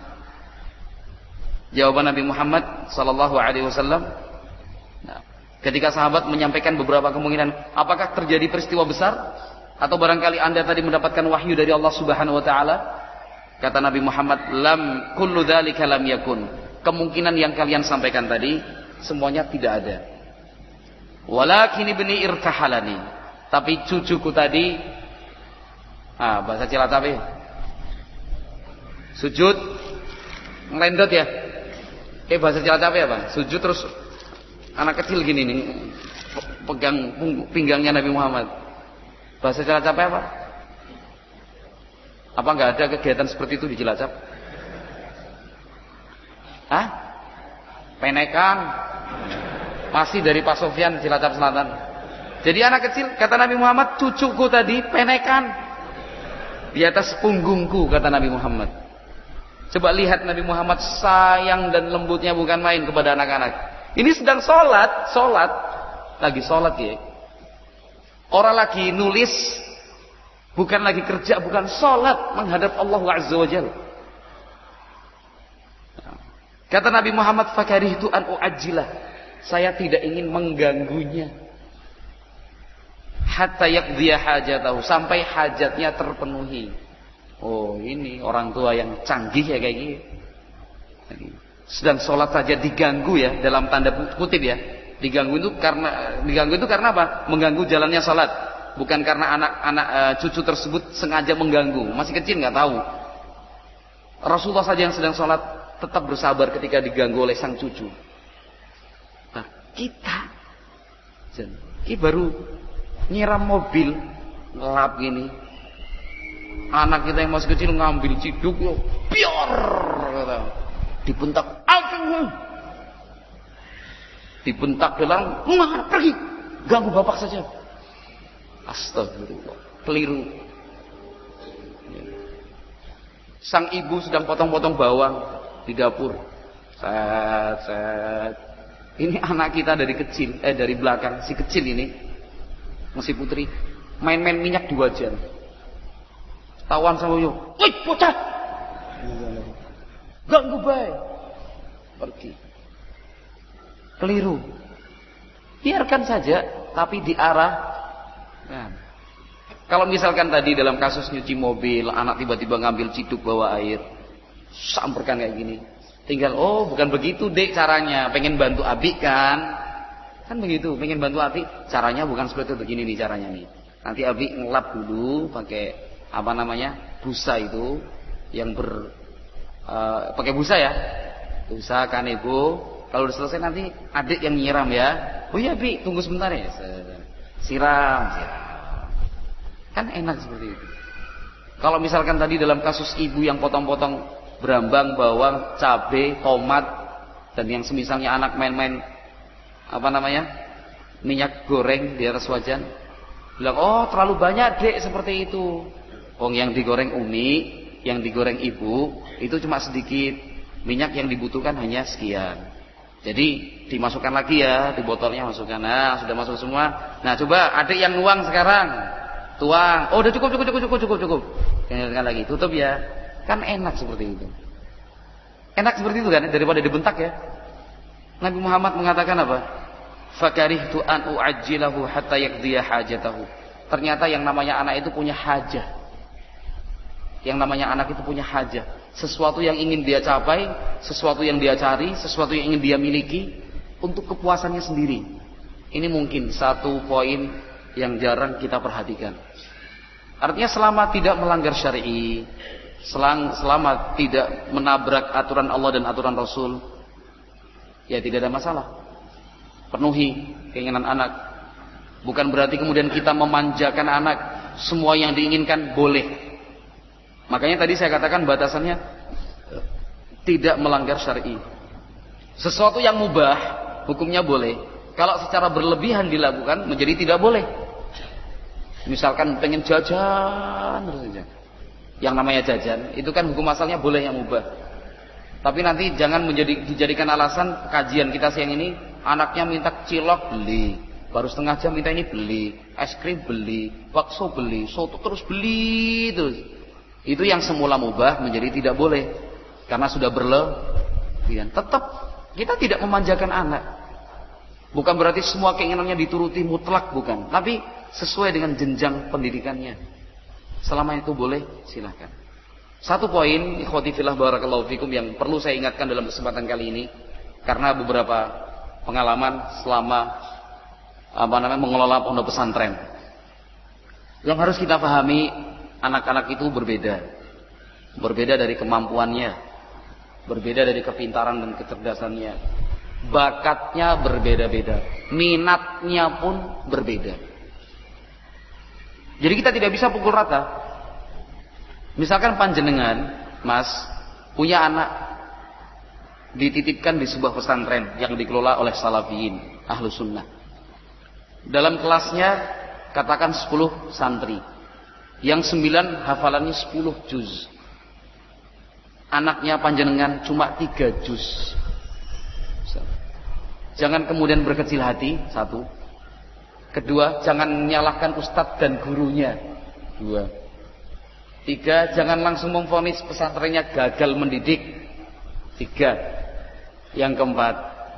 Jawaban Nabi Muhammad sallallahu alaihi wasallam, nah, ketika sahabat menyampaikan beberapa kemungkinan, apakah terjadi peristiwa besar atau barangkali Anda tadi mendapatkan wahyu dari Allah Subhanahu wa taala? Kata Nabi Muhammad, "Lam kullu dzalika lam yakun." Kemungkinan yang kalian sampaikan tadi semuanya tidak ada. Walakin ibni irtahalani. Tapi cucuku tadi, ah bahasa Cilacap ya. Sujud ngelendot ya. Eh bahasa Cilacap ya, Bang. Sujud terus anak kecil gini nih pegang pinggangnya Nabi Muhammad. Bahasa Cilacap apa? Apa enggak ada kegiatan seperti itu di Cilacap? Hah? Penekan. Masih dari Pak Sofyan Cilacap Selatan. Jadi anak kecil, kata Nabi Muhammad, cucuku tadi penekan di atas punggungku, kata Nabi Muhammad. Coba lihat Nabi Muhammad sayang dan lembutnya bukan main kepada anak-anak. Ini sedang sholat, sholat, lagi sholat ya. Orang lagi nulis, bukan lagi kerja, bukan sholat menghadap Allah Azza wa Jalla. Kata Nabi Muhammad, "Fakarihtu an u'ajjilah." Saya tidak ingin mengganggunya. Hatta yaqdiya hajatahu, sampai hajatnya terpenuhi. Oh, ini orang tua yang canggih ya kayak gini. Sedang sholat saja diganggu ya, dalam tanda kutip ya. Diganggu itu karena diganggu itu karena apa? Mengganggu jalannya sholat. Bukan karena anak-anak e, cucu tersebut sengaja mengganggu. Masih kecil nggak tahu. Rasulullah saja yang sedang sholat tetap bersabar ketika diganggu oleh sang cucu. Nah, kita ini baru nyiram mobil ngelap gini. Anak kita yang masih kecil ngambil ciduk yo, pior kata. Dibentak, "Alfin." Dibentak dalam, "Mana pergi? Ganggu bapak saja." Astagfirullah, keliru. Sang ibu sedang potong-potong bawang di dapur. Set, set. Ini anak kita dari kecil, eh dari belakang, si kecil ini, masih putri, main-main minyak di wajan. Tawan sama yo, "Woi, bocah. Ganggu bae." Pergi. Keliru. Biarkan saja, tapi diarah. Nah, kalau misalkan tadi dalam kasus nyuci mobil, anak tiba-tiba ngambil ciduk bawa air, samperkan kayak gini. Tinggal, "Oh bukan begitu dek caranya, pengen bantu Abi kan?" Kan begitu, pengen bantu Abi, caranya bukan seperti itu, begini nih caranya nih. Nanti Abi ngelap dulu pakai apa namanya, busa itu yang ber uh, pakai busa ya, busa kanebo. Kalau udah selesai nanti adik yang nyiram ya. "Oh iya Bi, tunggu sebentar ya." Siram, siram. Kan enak seperti itu. Kalau misalkan tadi dalam kasus ibu yang potong-potong berambang, bawang, cabai, tomat, dan yang semisalnya anak main-main apa namanya, minyak goreng di atas wajan, bilang, "Oh terlalu banyak dek seperti itu." Oh yang digoreng umi, yang digoreng ibu itu cuma sedikit, minyak yang dibutuhkan hanya sekian. Jadi dimasukkan lagi ya, di botolnya masukkan. Nah, sudah masuk semua. Nah, coba adik yang nuang sekarang. Tuang. Oh, udah cukup cukup cukup cukup cukup cukup. Jangan lagi, tutup ya. Kan enak seperti itu. Enak seperti itu kan daripada dibentak ya. Nabi Muhammad mengatakan apa? Fakarihtu an u'ajjilahu hatta yaqdiya hajatahu. Ternyata yang namanya anak itu punya hajah. Yang namanya anak itu punya hajah. Sesuatu yang ingin dia capai, sesuatu yang dia cari, sesuatu yang ingin dia miliki untuk kepuasannya sendiri. Ini mungkin satu poin yang jarang kita perhatikan. Artinya selama tidak melanggar syar'i, selama tidak menabrak aturan Allah dan aturan Rasul, ya tidak ada masalah. Penuhi keinginan anak. Bukan berarti kemudian kita memanjakan anak. Semua yang diinginkan boleh. Makanya tadi saya katakan batasannya tidak melanggar syar'i. Sesuatu yang mubah hukumnya boleh. Kalau secara berlebihan dilakukan menjadi tidak boleh. Misalkan pengen jajan terus saja. Yang namanya jajan itu kan hukum asalnya boleh yang mubah. Tapi nanti jangan menjadi dijadikan alasan kajian kita siang ini, anaknya minta cilok beli, baru setengah jam minta ini beli, es krim beli, bakso beli, soto terus beli terus. Itu yang semula mubah menjadi tidak boleh karena sudah berlebihan. Tetap kita tidak memanjakan anak. Bukan berarti semua keinginannya dituruti mutlak, bukan. Tapi sesuai dengan jenjang pendidikannya. Selama itu boleh, silahkan. Satu poin, ikhwati fillah barakallahu fikum, yang perlu saya ingatkan dalam kesempatan kali ini, karena beberapa pengalaman selama apa namanya mengelola pondok pesantren. Yang harus kita pahami, anak-anak itu berbeda. Berbeda dari kemampuannya, berbeda dari kepintaran dan kecerdasannya. Bakatnya berbeda-beda, minatnya pun berbeda. Jadi kita tidak bisa pukul rata. Misalkan panjenengan, Mas, punya anak dititipkan di sebuah pesantren yang dikelola oleh salafiyin, ahlu sunnah. Dalam kelasnya katakan sepuluh santri, yang sembilan hafalannya sepuluh juz. Anaknya panjenengan cuma tiga juz. Jangan kemudian berkecil hati, satu. Kedua, jangan menyalahkan ustadz dan gurunya. Dua. Tiga, jangan langsung memvonis pesantrennya gagal mendidik. Tiga. Yang keempat,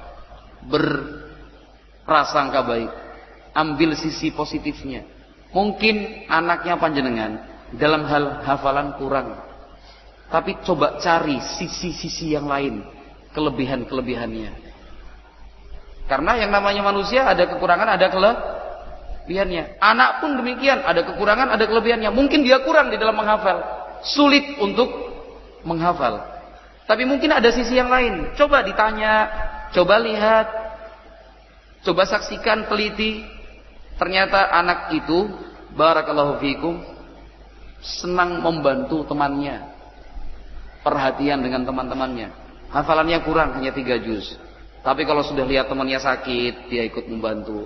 berprasangka baik. Ambil sisi positifnya. Mungkin anaknya panjenengan dalam hal hafalan kurang. Tapi coba cari sisi-sisi yang lain, kelebihan-kelebihannya. Karena yang namanya manusia ada kekurangan, ada kelebihannya. Anak pun demikian, ada kekurangan, ada kelebihannya. Mungkin dia kurang di dalam menghafal, sulit untuk menghafal. Tapi mungkin ada sisi yang lain. Coba ditanya, coba lihat, coba saksikan, teliti. Ternyata anak itu, barakallahu fikum, senang membantu temannya, perhatian dengan teman-temannya. Hafalannya kurang, hanya tiga juz. Tapi kalau sudah lihat temannya sakit, dia ikut membantu.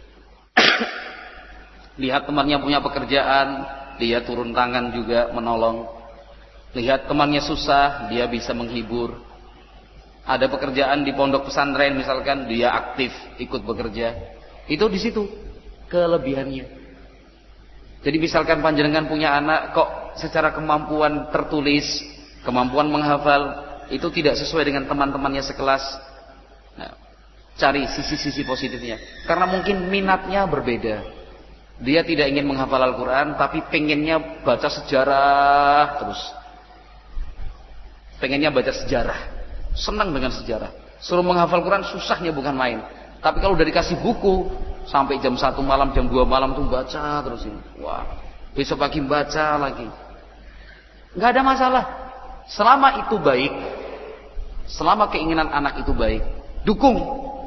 Lihat temannya punya pekerjaan, dia turun tangan juga menolong. Lihat temannya susah, dia bisa menghibur. Ada pekerjaan di pondok pesantren misalkan, dia aktif ikut bekerja. Itu di situ kelebihannya. Jadi misalkan panjenengan punya anak kok secara kemampuan tertulis, kemampuan menghafal itu tidak sesuai dengan teman-temannya sekelas. Nah, cari sisi-sisi positifnya. Karena mungkin minatnya berbeda. Dia tidak ingin menghafal Al-Quran, tapi pengennya baca sejarah terus. Pengennya baca sejarah, senang dengan sejarah. Suruh menghafal Quran susahnya bukan main. Tapi kalau udah dikasih buku, sampai jam satu malam, jam dua malam tuh baca terus ini. Wah, besok pagi baca lagi. Gak ada masalah. Selama itu baik, selama keinginan anak itu baik, dukung.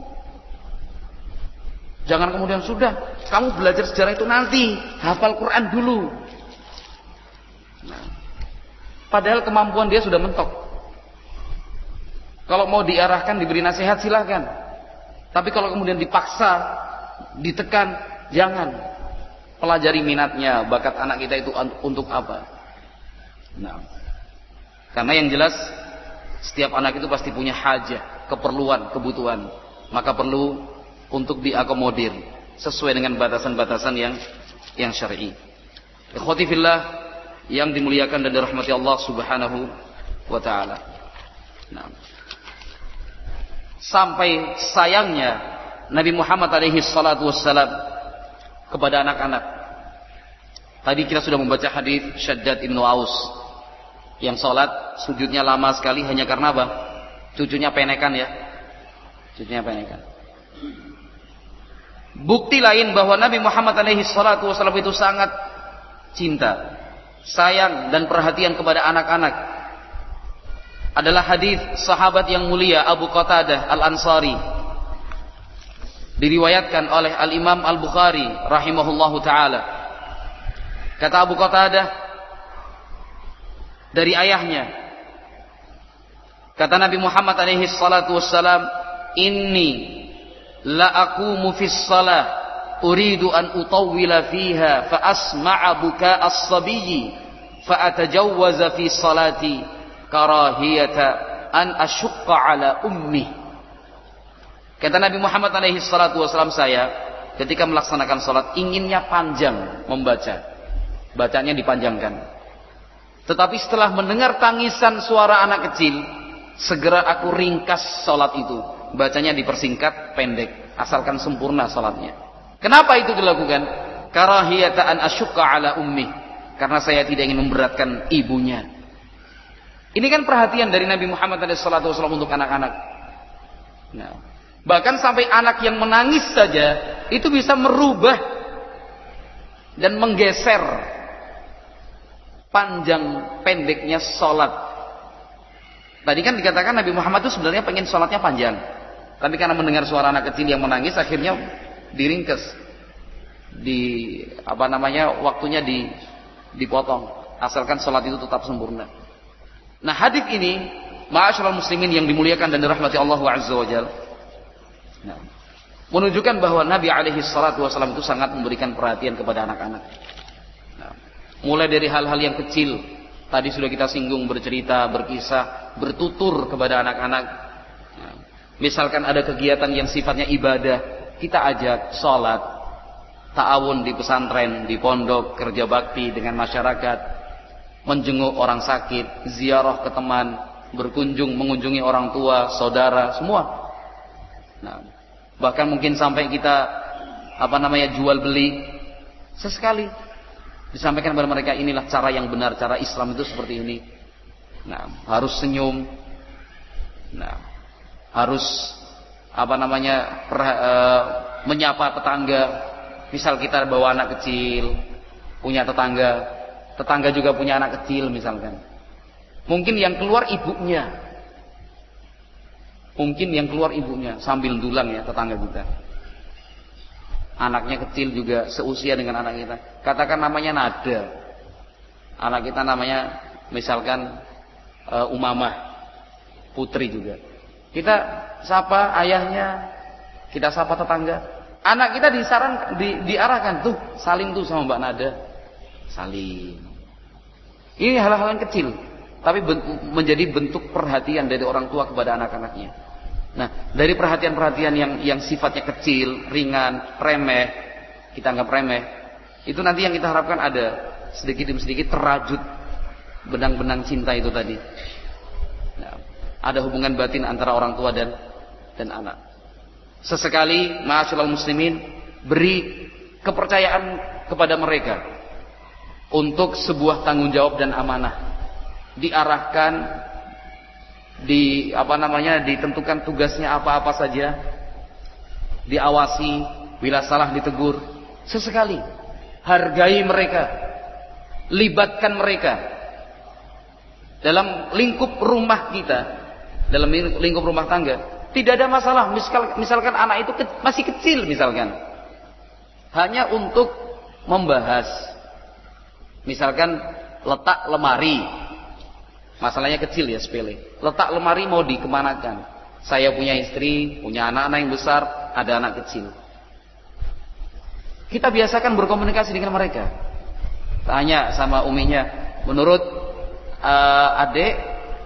Jangan kemudian sudah, kamu belajar sejarah itu nanti, hafal Quran dulu. Nah, padahal kemampuan dia sudah mentok. Kalau mau diarahkan, diberi nasihat silahkan. Tapi kalau kemudian dipaksa, ditekan, jangan. Pelajari minatnya, bakat anak kita itu untuk apa. Nah, Karena yang jelas setiap anak itu pasti punya hajah, keperluan, kebutuhan. Maka perlu untuk diakomodir sesuai dengan batasan-batasan yang yang syar'i. Ikhwati fillah yang dimuliakan dan dirahmati Allah Subhanahu wa taala. Nah, sampai sayangnya Nabi Muhammad alaihi salatu wassalam kepada anak-anak. Tadi kita sudah membaca hadis Syaddad ibnu Aus yang sholat sujudnya lama sekali hanya karena apa? Cucunya penekan ya. Cucunya penekan. Bukti lain bahwa Nabi Muhammad alaihi salatu wasallam itu sangat cinta, sayang dan perhatian kepada anak-anak adalah hadis sahabat yang mulia Abu Qatadah Al-Ansari, diriwayatkan oleh Al-Imam Al-Bukhari rahimahullahu taala. Kata Abu Qatadah dari ayahnya, kata Nabi Muhammad alaihi salatu wassalam, inni la aqumu fis salah uridu an utawwila fiha fa asma'a buka as-sabiyyi fa atajawwaza fi salati karahiyata an asyqa ala ummi. Kata Nabi Muhammad alaihi salatu wassalam, saya ketika melaksanakan salat inginnya panjang membaca, bacanya dipanjangkan. Tetapi setelah mendengar tangisan suara anak kecil, segera aku ringkas salat itu, bacanya dipersingkat, pendek, asalkan sempurna salatnya. Kenapa itu dilakukan? Karahiyata an asyqa ala ummi, karena saya tidak ingin memberatkan ibunya. Ini kan perhatian dari Nabi Muhammad shallallahu alaihi wasallam untuk anak-anak. Nah, bahkan sampai anak yang menangis saja itu bisa merubah dan menggeser panjang pendeknya sholat. Tadi kan dikatakan Nabi Muhammad itu sebenarnya pengen sholatnya panjang, tapi karena mendengar suara anak kecil yang menangis, akhirnya diringkes, di apa namanya waktunya di dipotong, asalkan sholat itu tetap sempurna. Nah, hadis ini, ma'asyiral muslimin yang dimuliakan dan dirahmati Allah Azza wa Jalla, nah, menunjukkan bahwa Nabi alaihi salatu wasallam itu sangat memberikan perhatian kepada anak-anak. Nah, mulai dari hal-hal yang kecil, tadi sudah kita singgung, bercerita, berkisah, bertutur kepada anak-anak. Nah, misalkan ada kegiatan yang sifatnya ibadah, kita ajak sholat, ta'awun di pesantren, di pondok, kerja bakti dengan masyarakat, menjenguk orang sakit, ziarah ke teman, berkunjung, mengunjungi orang tua, saudara, semua. Nah, bahkan mungkin sampai kita apa namanya jual beli, sesekali disampaikan kepada mereka, inilah cara yang benar, cara Islam itu seperti ini. Nah, harus senyum. Nah, harus apa namanya per, e, menyapa tetangga. Misal kita bawa anak kecil, punya tetangga, tetangga juga punya anak kecil misalkan. Mungkin yang keluar ibunya. Mungkin yang keluar ibunya sambil dulang ya tetangga kita. Anaknya kecil juga seusia dengan anak kita. Katakan namanya Nada. Anak kita namanya misalkan uh, Umamah, putri juga. Kita sapa ayahnya, kita sapa tetangga. Anak kita disaran di, diarahkan tuh saling tuh sama Mbak Nada. Saling. Ini hal-hal yang kecil, tapi ben, menjadi bentuk perhatian dari orang tua kepada anak-anaknya. Nah, dari perhatian-perhatian yang yang sifatnya kecil, ringan, remeh, kita anggap remeh, itu nanti yang kita harapkan ada sedikit demi sedikit terajut benang-benang cinta itu tadi. Nah, ada hubungan batin antara orang tua dan dan anak. Sesekali, ma'asyiral muslimin, beri kepercayaan kepada mereka untuk sebuah tanggung jawab dan amanah. Diarahkan, di apa namanya ditentukan tugasnya apa-apa saja, diawasi, bila salah ditegur. Sesekali hargai mereka, libatkan mereka dalam lingkup rumah kita, dalam lingkup rumah tangga. Tidak ada masalah. Misal, misalkan anak itu ke, masih kecil misalkan, hanya untuk membahas, misalkan letak lemari. Masalahnya kecil ya, sepele. Letak lemari mau dikemanakan. Saya punya istri, punya anak-anak yang besar, ada anak kecil. Kita biasakan berkomunikasi dengan mereka. Tanya sama uminya, menurut uh, adik,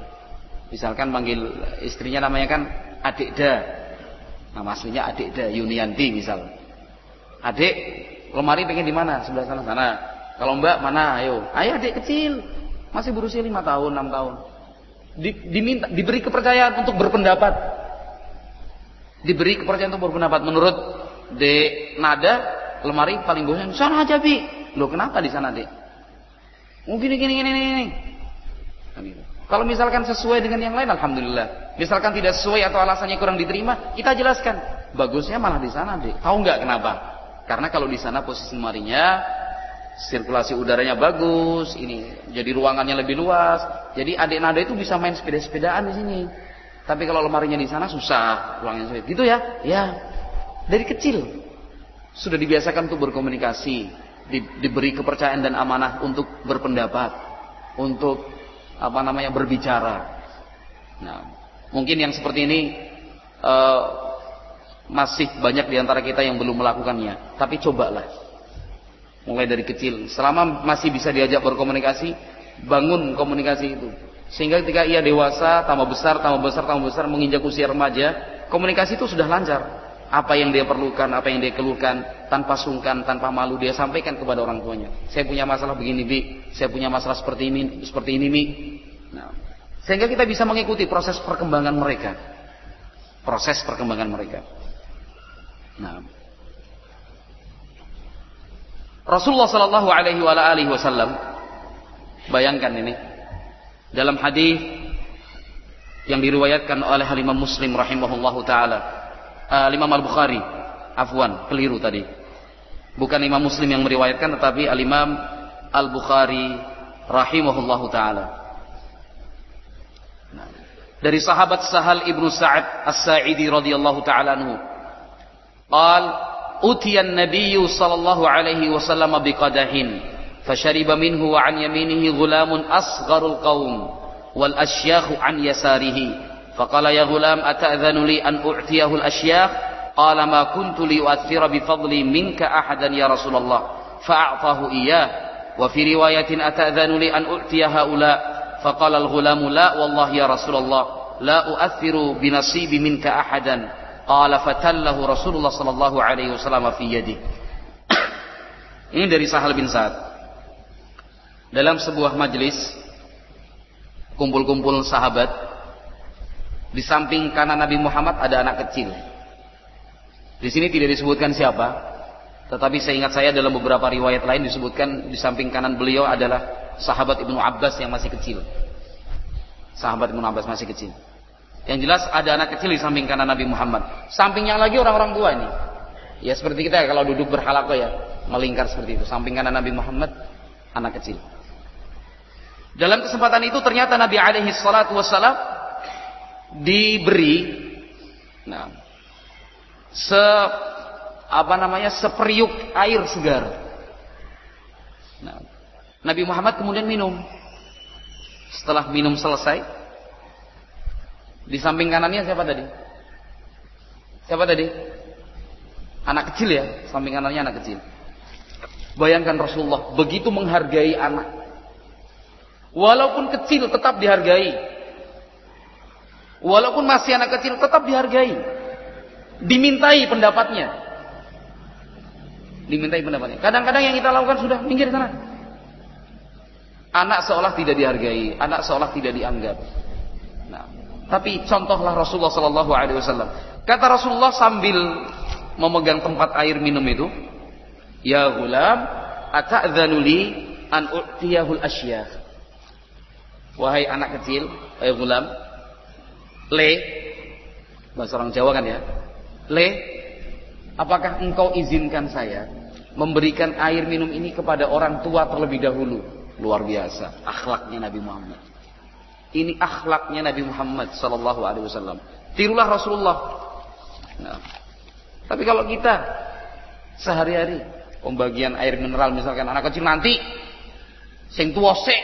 Misalkan manggil istrinya namanya kan Adik Da. Nama aslinya Adik Da, Yunianti misal. Adik, lemari pengen di mana? Sebelah sana. Sana. Kalau Mbak mana? Ayo. Ayo adik kecil. Masih berusia lima tahun, enam tahun. Di, diminta, diberi kepercayaan untuk berpendapat. Diberi kepercayaan untuk berpendapat. Menurut Dek Nada, lemari paling bagus. Sana aja, Bi. Loh, kenapa di sana, Dek? Oh, gini, gini, gini, gini. Kalau misalkan sesuai dengan yang lain, alhamdulillah. Misalkan tidak sesuai atau alasannya kurang diterima, kita jelaskan. Bagusnya malah di sana, Dek. Tahu nggak kenapa? Karena kalau di sana posisi lemarinya, sirkulasi udaranya bagus, ini jadi ruangannya lebih luas. Jadi adik Nada itu bisa main sepeda-sepedaan di sini. Tapi kalau lemarinya di sana susah, ruangnya sempit. Gitu ya? Ya. Dari kecil sudah dibiasakan untuk berkomunikasi, di, diberi kepercayaan dan amanah untuk berpendapat, untuk apa namanya berbicara. Nah, mungkin yang seperti ini uh, masih banyak diantara kita yang belum melakukannya. Tapi cobalah, mulai dari kecil. Selama masih bisa diajak berkomunikasi, bangun komunikasi itu. Sehingga ketika ia dewasa, tambah besar, tambah besar, tambah besar, menginjak usia remaja, komunikasi itu sudah lancar. Apa yang dia perlukan, apa yang dia keluhkan, tanpa sungkan, tanpa malu, dia sampaikan kepada orang tuanya. Saya punya masalah begini, Bi. Saya punya masalah seperti ini, seperti ini, Mi. Nah, sehingga kita bisa mengikuti proses perkembangan mereka. Proses perkembangan mereka. Nah, Rasulullah Shallallahu Alaihi Wasallam, bayangkan ini dalam hadis yang diriwayatkan oleh Imam Muslim rahimahullahu taala. Uh, Imam Al-Bukhari, afwan, keliru tadi. Bukan Imam Muslim yang meriwayatkan, tetapi Al-Imam Al-Bukhari rahimahullahu taala. Nah, dari sahabat Sahal ibnu Sa'ad As-Sa'idi radhiyallahu taala anhu, qal utiya an-nabiy sallallahu alaihi wasallam biqadahin fashariba minhu wa an yaminihi ghulamun asgharul qaum wal ashyakhu an yasarihi. فقال يا غلام أتأذن لي أن أعطيه الأشياخ قال ما كنت لأؤثر بفضلي منك أحدا يا رسول الله فأعطاه إياه وفي رواية أتأذن لي أن أعطي هؤلاء فقال الغلام لا والله يا رسول الله لا أؤثر بنصيب منك أحدا قال فتله رسول الله صلى الله عليه وسلم في يده. Ini dari Sahal bin Sa'ad. Dalam sebuah majlis kumpul-kumpul sahabat, di samping kanan Nabi Muhammad ada anak kecil. Di sini tidak disebutkan siapa, tetapi seingat saya dalam beberapa riwayat lain disebutkan di samping kanan beliau adalah sahabat Ibnu Abbas yang masih kecil. Sahabat Ibnu Abbas masih kecil. Yang jelas ada anak kecil di samping kanan Nabi Muhammad. Sampingnya lagi orang-orang tua ini. Ya seperti kita kalau duduk berhalaqah ya, melingkar seperti itu. Samping kanan Nabi Muhammad anak kecil. Dalam kesempatan itu ternyata Nabi alaihi salatu wassalam diberi nah, se apa namanya seperiuk air segar. Nah, Nabi Muhammad kemudian minum. Setelah minum selesai, di samping kanannya siapa tadi? Siapa tadi? Anak kecil ya, samping kanannya anak kecil. Bayangkan Rasulullah begitu menghargai anak. Walaupun kecil tetap dihargai. Walaupun masih anak kecil tetap dihargai. Dimintai pendapatnya. Dimintai pendapatnya. Kadang-kadang yang kita lakukan sudah minggir sana. Anak seolah tidak dihargai, anak seolah tidak dianggap. Nah, tapi contohlah Rasulullah sallallahu alaihi wasallam. Kata Rasulullah sambil memegang tempat air minum itu, "Ya ghulam, ata'dzanu li an u'tiyahul asyakh." Wahai anak kecil, wahai ghulam, Le, bahasa orang Jawa kan ya. Le, apakah engkau izinkan saya memberikan air minum ini kepada orang tua terlebih dahulu? Luar biasa akhlaknya Nabi Muhammad. Ini akhlaknya Nabi Muhammad sallallahu alaihi wasallam. Tirulah Rasulullah. Nah, tapi kalau kita sehari-hari pembagian air mineral misalkan anak kecil nanti sing tuwa sik.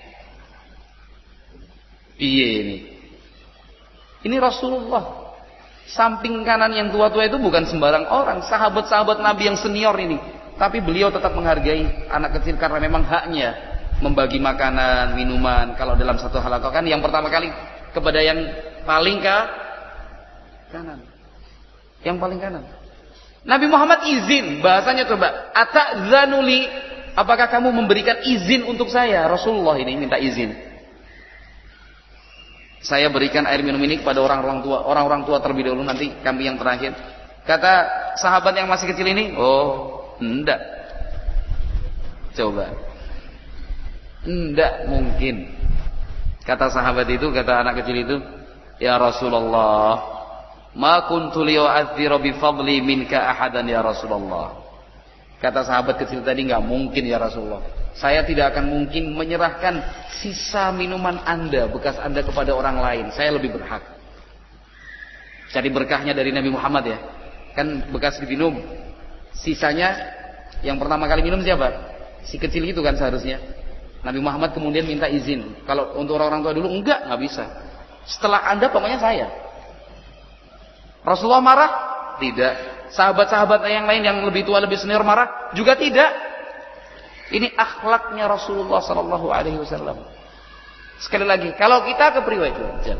Piye ini? Ini Rasulullah. Samping kanan yang tua-tua itu bukan sembarang orang. Sahabat-sahabat Nabi yang senior ini. Tapi beliau tetap menghargai anak kecil karena memang haknya membagi makanan, minuman. Kalau dalam satu halaqah kan yang pertama kali kepada yang paling ke kanan. Yang paling kanan. Nabi Muhammad izin, bahasanya coba, ata'zanuli, apakah kamu memberikan izin untuk saya? Rasulullah ini minta izin. Saya berikan air minum ini kepada orang-orang tua, orang-orang tua terlebih dahulu, nanti kami yang terakhir. Kata sahabat yang masih kecil ini, oh, enggak. Coba. Enggak mungkin. Kata sahabat itu, kata anak kecil itu, ya Rasulullah, ma kuntu li'u'adziru bi fadli minka ahadan ya Rasulullah. Kata sahabat kecil tadi, enggak mungkin ya Rasulullah. Saya tidak akan mungkin menyerahkan sisa minuman Anda, bekas Anda kepada orang lain. Saya lebih berhak. Jadi berkahnya dari Nabi Muhammad ya. Kan bekas diminum. Sisanya yang pertama kali minum siapa? Si kecil itu kan seharusnya. Nabi Muhammad kemudian minta izin. Kalau untuk orang-orang tua dulu enggak, enggak bisa. Setelah Anda pokoknya saya. Rasulullah marah? Tidak. Sahabat-sahabat yang lain yang lebih tua, lebih senior marah? Juga tidak. Ini akhlaknya Rasulullah sallallahu alaihi wasallam. Sekali lagi, kalau kita ke priwet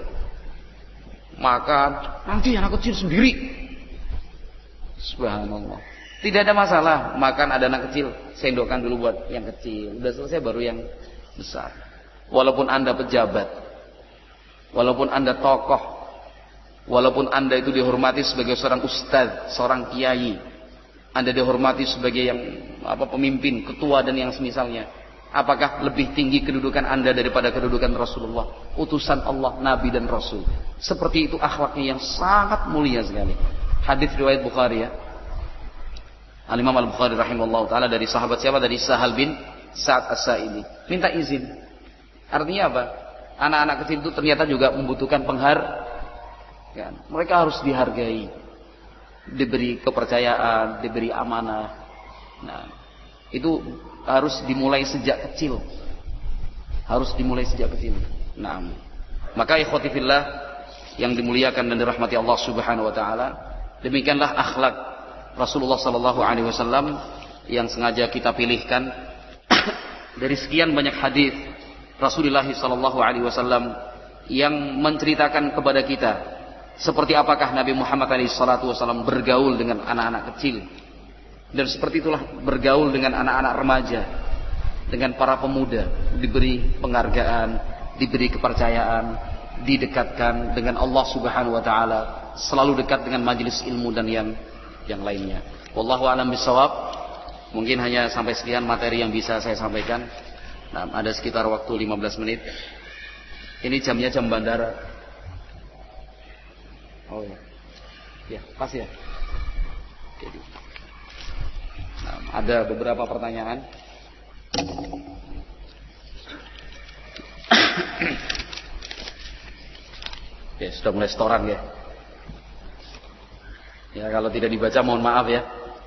makan, nanti anak kecil sendiri. Subhanallah. Tidak ada masalah, makan ada anak kecil, sendokkan dulu buat yang kecil. Udah selesai baru yang besar. Walaupun Anda pejabat, walaupun Anda tokoh, walaupun Anda itu dihormati sebagai seorang ustadz, seorang kiai, Anda dihormati sebagai yang apa pemimpin, ketua dan yang semisalnya. Apakah lebih tinggi kedudukan Anda daripada kedudukan Rasulullah, utusan Allah, Nabi dan Rasul? Seperti itu akhlaknya yang sangat mulia sekali. Hadis riwayat Bukhari ya. Al-Imam Al-Bukhari rahimahullah ta'ala dari sahabat siapa? Dari Sahal bin Sa'ad As-Sa'idi. Minta izin. Artinya apa? Anak-anak kecil itu ternyata juga membutuhkan penghargaan. Mereka harus dihargai. Diberi kepercayaan, diberi amanah. Nah, itu harus dimulai sejak kecil. Harus dimulai sejak kecil. Nah, maka ikhwati fillah yang dimuliakan dan dirahmati Allah Subhanahu wa taala, demikianlah akhlak Rasulullah sallallahu alaihi wasallam yang sengaja kita pilihkan dari sekian banyak hadis Rasulullah sallallahu alaihi wasallam yang menceritakan kepada kita seperti apakah Nabi Muhammad alaihi salatu wasallam bergaul dengan anak-anak kecil, dan seperti itulah bergaul dengan anak-anak remaja, dengan para pemuda, diberi penghargaan, diberi kepercayaan, didekatkan dengan Allah Subhanahu wa taala, selalu dekat dengan majelis ilmu dan yang yang lainnya. Wallahu a'lam bishawab. Mungkin hanya sampai sekian materi yang bisa saya sampaikan. Nah, ada sekitar waktu lima belas menit. Ini jamnya jam bandara. Oh ya. Ya, pas ya. Oke. Nah, ada beberapa pertanyaan. Oke, sudah mulai setoran ya. Ya, kalau tidak dibaca mohon maaf ya.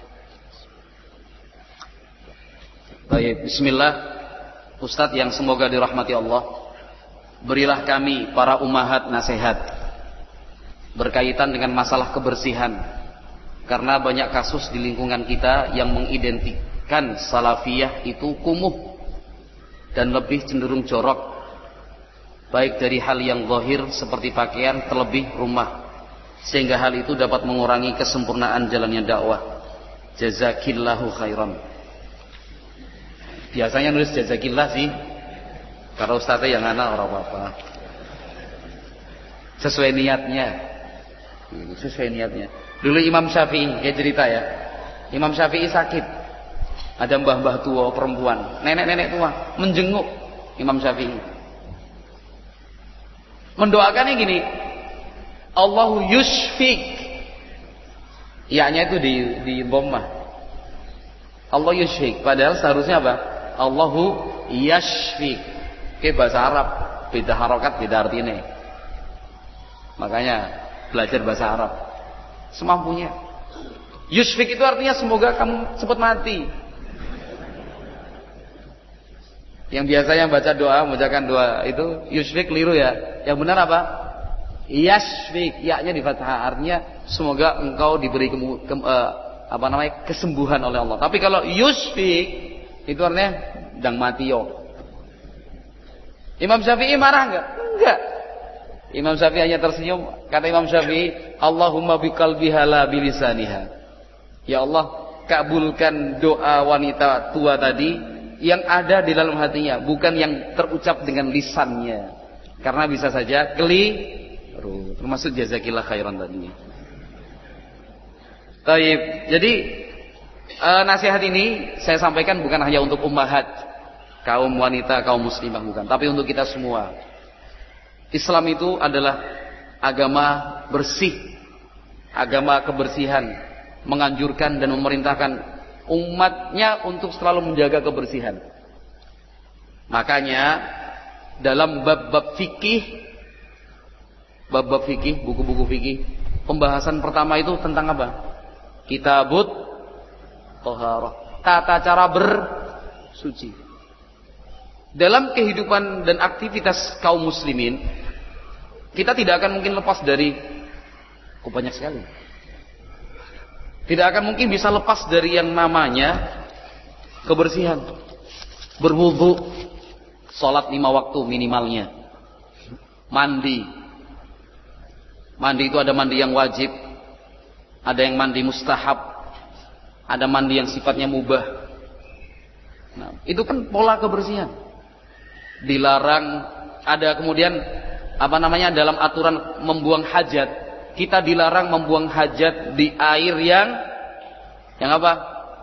Baik, bismillah. Ustadz yang semoga dirahmati Allah, berilah kami para ummahat nasihat berkaitan dengan masalah kebersihan, karena banyak kasus di lingkungan kita yang mengidentikan salafiyah itu kumuh dan lebih cenderung jorok, baik dari hal yang zahir seperti pakaian terlebih rumah, sehingga hal itu dapat mengurangi kesempurnaan jalannya dakwah. Jazakillahu khairan. Biasanya nulis jazakillah sih, karena ustadznya yang anak orang apa-apa. Sesuai niatnya, sesuai niatnya. Dulu Imam Syafi'i, ya cerita ya. Imam Syafi'i sakit, ada mbah-mbah tua perempuan, nenek-nenek tua menjenguk Imam Syafi'i. Mendoakannya gini, Allahu yushfik. Ya-nya itu di di dhammah. Allah yushfik. Padahal seharusnya apa? Allahu yashfik. Oke, bahasa Arab beda harokat, beda artinya. Makanya belajar bahasa Arab semampunya. Yushfik itu artinya semoga kamu cepat mati. Yang biasanya baca doa, membacakan doa itu yushfik keliru ya. Yang benar apa? Yashfik, ya-nya di fathah, artinya semoga engkau diberi kemu, ke, uh, apa namanya kesembuhan oleh Allah. Tapi kalau yushfik itu artinya dang mati yo. Imam Syafi'i marah enggak? Enggak. Imam Syafi'i hanya tersenyum. Kata Imam Syafi'i, Allahumma biqalbiha la bilisaniha. Ya Allah, kabulkan doa wanita tua tadi yang ada di dalam hatinya, bukan yang terucap dengan lisannya. Karena bisa saja keliru. Termasuk jazakillah khairan tadi. Taib. Jadi e, nasihat ini saya sampaikan bukan hanya untuk ummahat, kaum wanita, kaum muslimah, bukan, tapi untuk kita semua. Islam itu adalah agama bersih, agama kebersihan, menganjurkan dan memerintahkan umatnya untuk selalu menjaga kebersihan. Makanya dalam bab-bab fikih, bab-bab fikih, buku-buku fikih, pembahasan pertama itu tentang apa? Kitabut Thaharah, tata cara bersuci. Dalam kehidupan dan aktivitas kaum muslimin, kita tidak akan mungkin lepas dari, oh banyak sekali, tidak akan mungkin bisa lepas dari yang namanya kebersihan. Berwudu, sholat lima waktu minimalnya, mandi. Mandi itu ada mandi yang wajib, ada yang mandi mustahab, ada mandi yang sifatnya mubah. Nah, itu kan pola kebersihan. Dilarang, ada kemudian apa namanya dalam aturan membuang hajat, kita dilarang membuang hajat di air yang yang apa?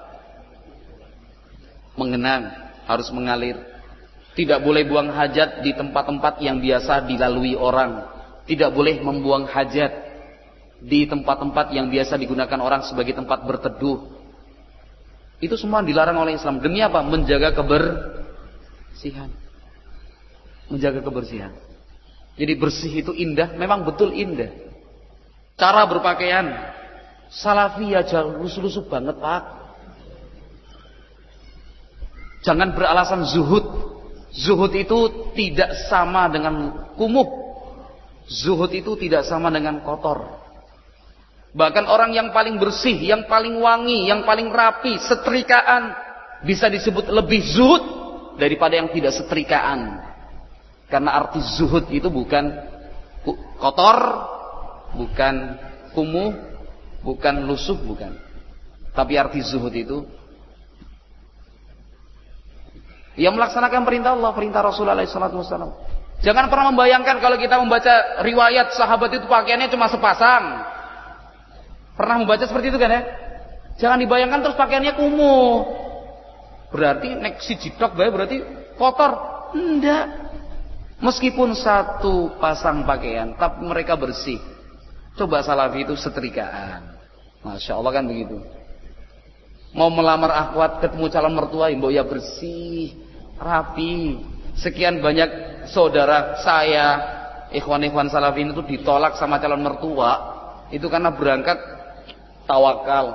Mengenang, harus mengalir. Tidak boleh buang hajat di tempat-tempat yang biasa dilalui orang. Tidak boleh membuang hajat di tempat-tempat yang biasa digunakan orang sebagai tempat berteduh. Itu semua dilarang oleh Islam. Demi apa? Menjaga kebersihan. Menjaga kebersihan. Jadi bersih itu indah, memang betul indah. Cara berpakaian, salafi aja lusuh-lusuh banget Pak. Jangan beralasan zuhud. Zuhud itu tidak sama dengan kumuh. Zuhud itu tidak sama dengan kotor. Bahkan orang yang paling bersih, yang paling wangi, yang paling rapi, setrikaan, bisa disebut lebih zuhud daripada yang tidak setrikaan. Karena arti zuhud itu bukan kotor, bukan kumuh, bukan lusuh, bukan. Tapi arti zuhud itu yang melaksanakan perintah Allah, perintah Rasulullah shallallahu alaihi wasallam. Jangan pernah membayangkan kalau kita membaca riwayat sahabat itu pakaiannya cuma sepasang. Pernah membaca seperti itu kan ya? Jangan dibayangkan terus pakaiannya kumuh. Berarti nek siji tok bae berarti kotor. Enggak. Meskipun satu pasang pakaian, tapi mereka bersih. Coba salafi itu setrikaan. Masya Allah kan begitu. Mau melamar akhwat, ketemu calon mertua, mbok ya bersih, rapi. Sekian banyak saudara saya, ikhwan-ikhwan salafin itu ditolak sama calon mertua. Itu karena berangkat tawakal.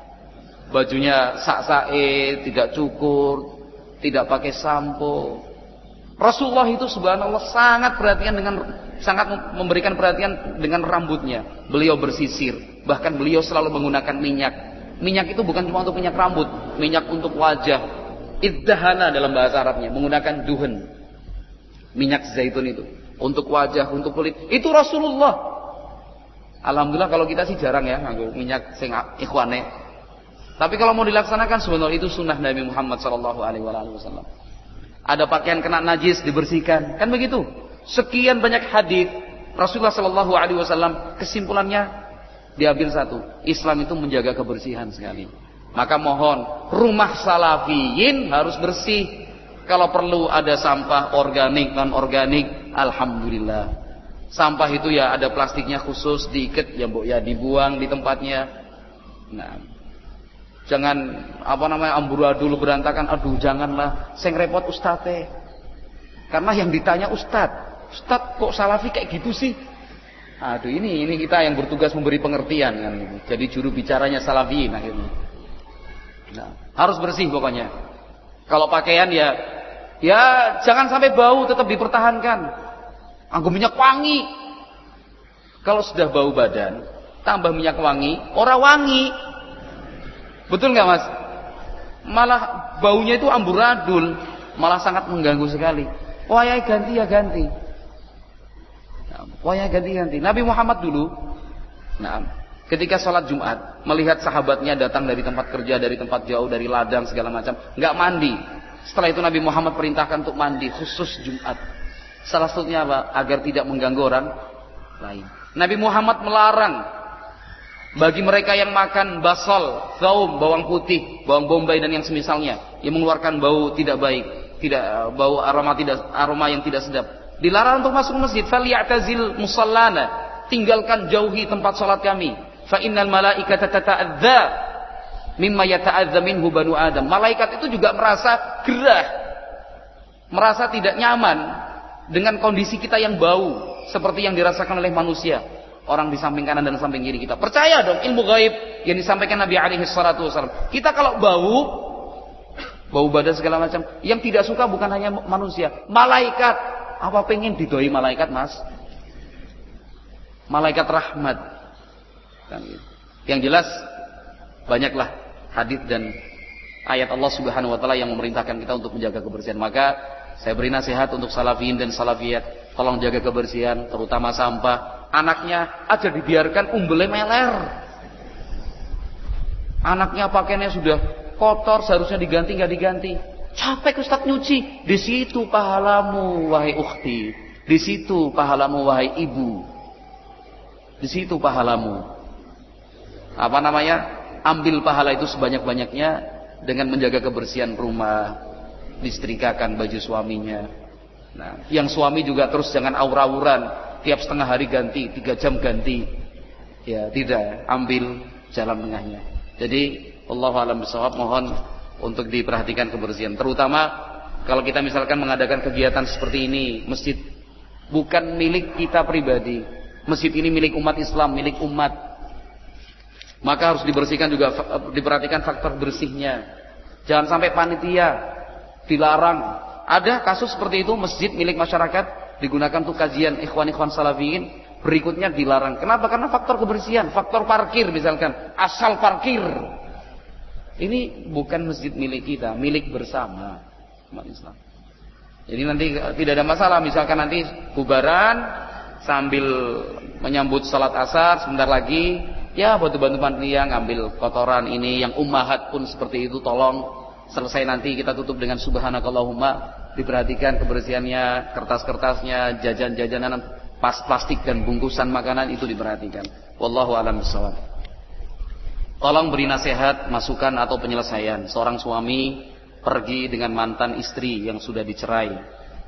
Bajunya sak-sae, tidak cukur, tidak pakai sampo. Rasulullah itu subhanallah sangat perhatian dengan sangat memberikan perhatian dengan rambutnya. Beliau bersisir, bahkan beliau selalu menggunakan minyak. Minyak itu bukan cuma untuk minyak rambut, minyak untuk wajah. Iddahana dalam bahasa Arabnya, menggunakan duhun. Minyak zaitun itu untuk wajah, untuk kulit. Itu Rasulullah. Alhamdulillah kalau kita sih jarang ya nganggo minyak sing ikhwane. Tapi kalau mau dilaksanakan subhanallah itu sunnah Nabi Muhammad sallallahu alaihi wasallam. Ada pakaian kena najis dibersihkan, kan begitu. Sekian banyak hadis Rasulullah sallallahu alaihi wasallam, kesimpulannya diambil satu, Islam itu menjaga kebersihan sekali. Maka mohon rumah salafiyin harus bersih. Kalau perlu ada sampah organik, non organik, alhamdulillah. Sampah itu ya ada plastiknya khusus, diikat ya mbok ya dibuang di tempatnya. Nah, jangan apa namanya amburadul berantakan. Aduh janganlah, sing repot ustadz. Karena yang ditanya ustadz, ustadz kok salafi kayak gitu sih? Aduh ini ini kita yang bertugas memberi pengertian kan. Jadi juru bicaranya salafiyin akhirnya. Nah, harus bersih pokoknya. Kalau pakaian ya ya jangan sampai bau, tetap dipertahankan. Anggo minyak wangi. Kalau sudah bau badan, tambah minyak wangi, ora wangi. Betul nggak mas? Malah baunya itu amburadul, malah sangat mengganggu sekali. Wah ya ganti ya ganti. Nah, Wayah ganti-ganti. Nabi Muhammad dulu, nah, ketika sholat Jumat, melihat sahabatnya datang dari tempat kerja, dari tempat jauh, dari ladang segala macam, nggak mandi. Setelah itu Nabi Muhammad perintahkan untuk mandi khusus Jumat. Salah satunya apa? Agar tidak mengganggu orang lain. Nabi Muhammad melarang bagi mereka yang makan basal, thaum, bawang putih, bawang bombay dan yang semisalnya, yang mengeluarkan bau tidak baik, tidak bau aroma tidak aroma yang tidak sedap. Dilarang untuk masuk masjid. Falyatazil musallana, tinggalkan jauhi tempat salat kami. Fa innal malaikata tata'adza mimma yata'adza minhu banu Adam. Malaikat itu juga merasa gerah, merasa tidak nyaman dengan kondisi kita yang bau seperti yang dirasakan oleh manusia, orang di samping kanan dan samping kiri kita. Percaya dong ilmu gaib yang disampaikan Nabi alaihi salatu wasallam. Kita kalau bau, bau badan segala macam, yang tidak suka bukan hanya manusia, malaikat. Apa pengen didoi malaikat, Mas? Malaikat rahmat. Yang jelas banyaklah hadis dan ayat Allah Subhanahu wa taala yang memerintahkan kita untuk menjaga kebersihan. Maka saya beri nasihat untuk salafiyin dan salafiyat, tolong jaga kebersihan, terutama sampah. Anaknya aja dibiarkan umbelnya meler. Anaknya pakaiannya sudah kotor, seharusnya diganti nggak diganti. Capek Ustaz nyuci. Di situ pahalamu wahai ukhti. Di situ pahalamu wahai ibu. Di situ pahalamu. Apa namanya? Ambil pahala itu sebanyak-banyaknya dengan menjaga kebersihan rumah, disetrikakan baju suaminya. Nah, yang suami juga terus jangan aur-auran, tiap setengah hari ganti, tiga jam ganti. Ya, tidak, ambil jalan tengahnya. Jadi, Allahu a'lam bishawab, mohon untuk diperhatikan kebersihan, terutama kalau kita misalkan mengadakan kegiatan seperti ini. Masjid bukan milik kita pribadi, masjid ini milik umat Islam, milik umat, maka harus dibersihkan juga, diperhatikan faktor bersihnya. Jangan sampai panitia dilarang. Ada kasus seperti itu, masjid milik masyarakat digunakan untuk kajian ikhwan-ikhwan salafiyin, berikutnya dilarang. Kenapa? Karena faktor kebersihan, faktor parkir misalkan, asal parkir. Ini bukan masjid milik kita, milik bersama umat Islam. Jadi nanti tidak ada masalah, misalkan nanti bubaran sambil menyambut salat asar, sebentar lagi ya bantu-bantu panitia ngambil kotoran ini, yang ummahat pun seperti itu, tolong selesai nanti kita tutup dengan subhanakallahumma, diperhatikan kebersihannya, kertas-kertasnya, jajan-jajanan, pas plastik dan bungkusan makanan itu diperhatikan. Wallahu a'lam bishawab. Tolong beri nasihat, masukan atau penyelesaian. Seorang suami pergi dengan mantan istri yang sudah dicerai,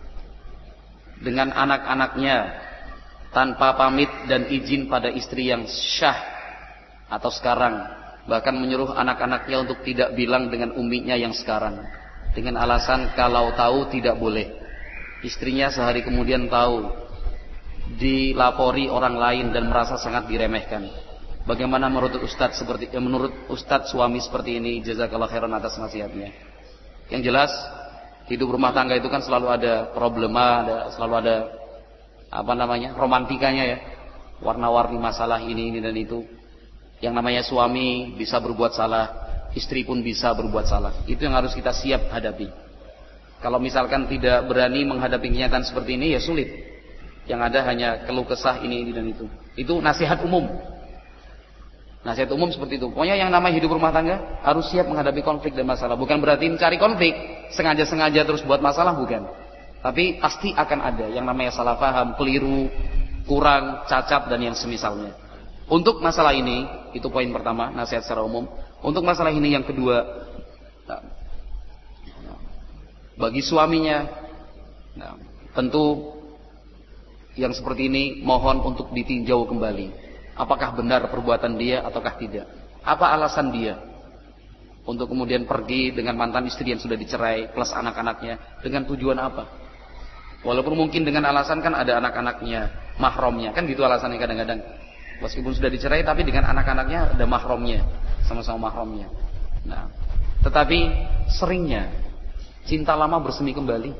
dengan anak-anaknya tanpa pamit dan izin pada istri yang syah atau sekarang, bahkan menyuruh anak-anaknya untuk tidak bilang dengan uminya yang sekarang, dengan alasan kalau tahu tidak boleh. Istrinya sehari kemudian tahu, dilapori orang lain dan merasa sangat diremehkan. Bagaimana menurut Ustadz seperti eh, menurut Ustadz suami seperti ini? Jazakallah khairan atas nasihatnya. Yang jelas hidup rumah tangga itu kan selalu ada problema, ada, selalu ada apa namanya romantikanya ya, warna-warni masalah ini ini dan itu. Yang namanya suami bisa berbuat salah, istri pun bisa berbuat salah. Itu yang harus kita siap hadapi. Kalau misalkan tidak berani menghadapi kenyataan seperti ini, ya sulit. Yang ada hanya keluh kesah ini ini dan itu. Itu nasihat umum. Nasihat umum seperti itu. Pokoknya yang namanya hidup rumah tangga harus siap menghadapi konflik dan masalah. Bukan berarti mencari konflik, sengaja-sengaja terus buat masalah, bukan. Tapi pasti akan ada yang namanya salah paham, keliru, kurang, cacat dan yang semisalnya. Untuk masalah ini, itu poin pertama, nasihat secara umum. Untuk masalah ini yang kedua, bagi suaminya, nah, tentu yang seperti ini mohon untuk ditinjau kembali. Apakah benar perbuatan dia ataukah tidak? Apa alasan dia untuk kemudian pergi dengan mantan istri yang sudah dicerai plus anak-anaknya? Dengan tujuan apa? Walaupun mungkin dengan alasan kan ada anak-anaknya, mahramnya, kan gitu alasannya kadang-kadang. Meskipun sudah dicerai tapi dengan anak-anaknya ada mahramnya, sama-sama mahramnya. Nah, tetapi seringnya cinta lama bersemi kembali.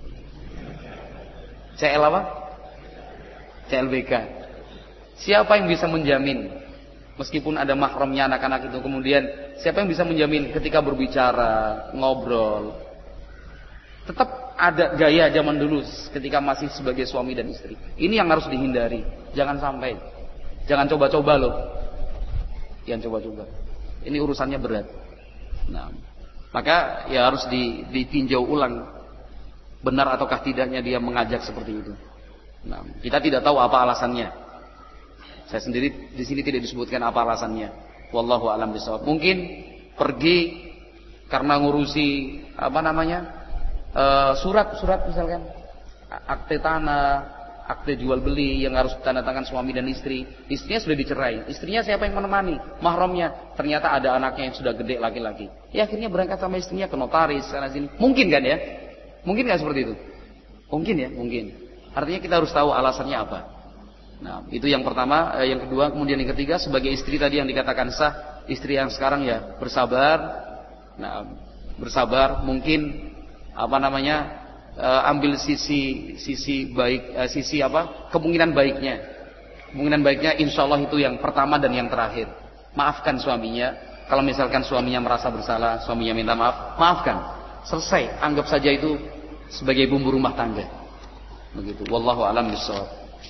C L apa? C L B K. Siapa yang bisa menjamin meskipun ada mahramnya anak-anak itu, kemudian siapa yang bisa menjamin ketika berbicara, ngobrol, tetap ada gaya zaman dulu ketika masih sebagai suami dan istri. Ini yang harus dihindari. Jangan sampai. Jangan coba-coba loh. Jangan coba-coba. Ini urusannya berat. Nah, maka ya harus ditinjau ulang. Benar ataukah tidaknya dia mengajak seperti itu. Nah, kita tidak tahu apa alasannya. Saya sendiri di sini tidak disebutkan apa alasannya. Wallahu a'lam bishawab. Mungkin pergi karena ngurusi apa namanya? Surat-surat uh, misalkan akte tanah, akte jual beli yang harus tanda tangan suami dan istri. Istrinya sudah dicerai. Istrinya siapa yang menemani? Mahramnya. Ternyata ada anaknya yang sudah gede laki-laki. Ya akhirnya berangkat sama istrinya ke notaris sana sini. Mungkin kan ya? Mungkin nggak seperti itu? Mungkin ya, mungkin. Artinya kita harus tahu alasannya apa. Nah, itu yang pertama. Eh, yang kedua, kemudian yang ketiga, sebagai istri tadi yang dikatakan sah, istri yang sekarang ya bersabar. Nah, bersabar mungkin apa namanya uh, ambil sisi sisi baik uh, sisi apa kemungkinan baiknya kemungkinan baiknya insya Allah itu yang pertama dan yang terakhir. Maafkan suaminya. Kalau misalkan suaminya merasa bersalah, suaminya minta maaf, maafkan, selesai. Anggap saja itu sebagai bumbu rumah tangga. Begitu. Wallahu a'lam bishawab.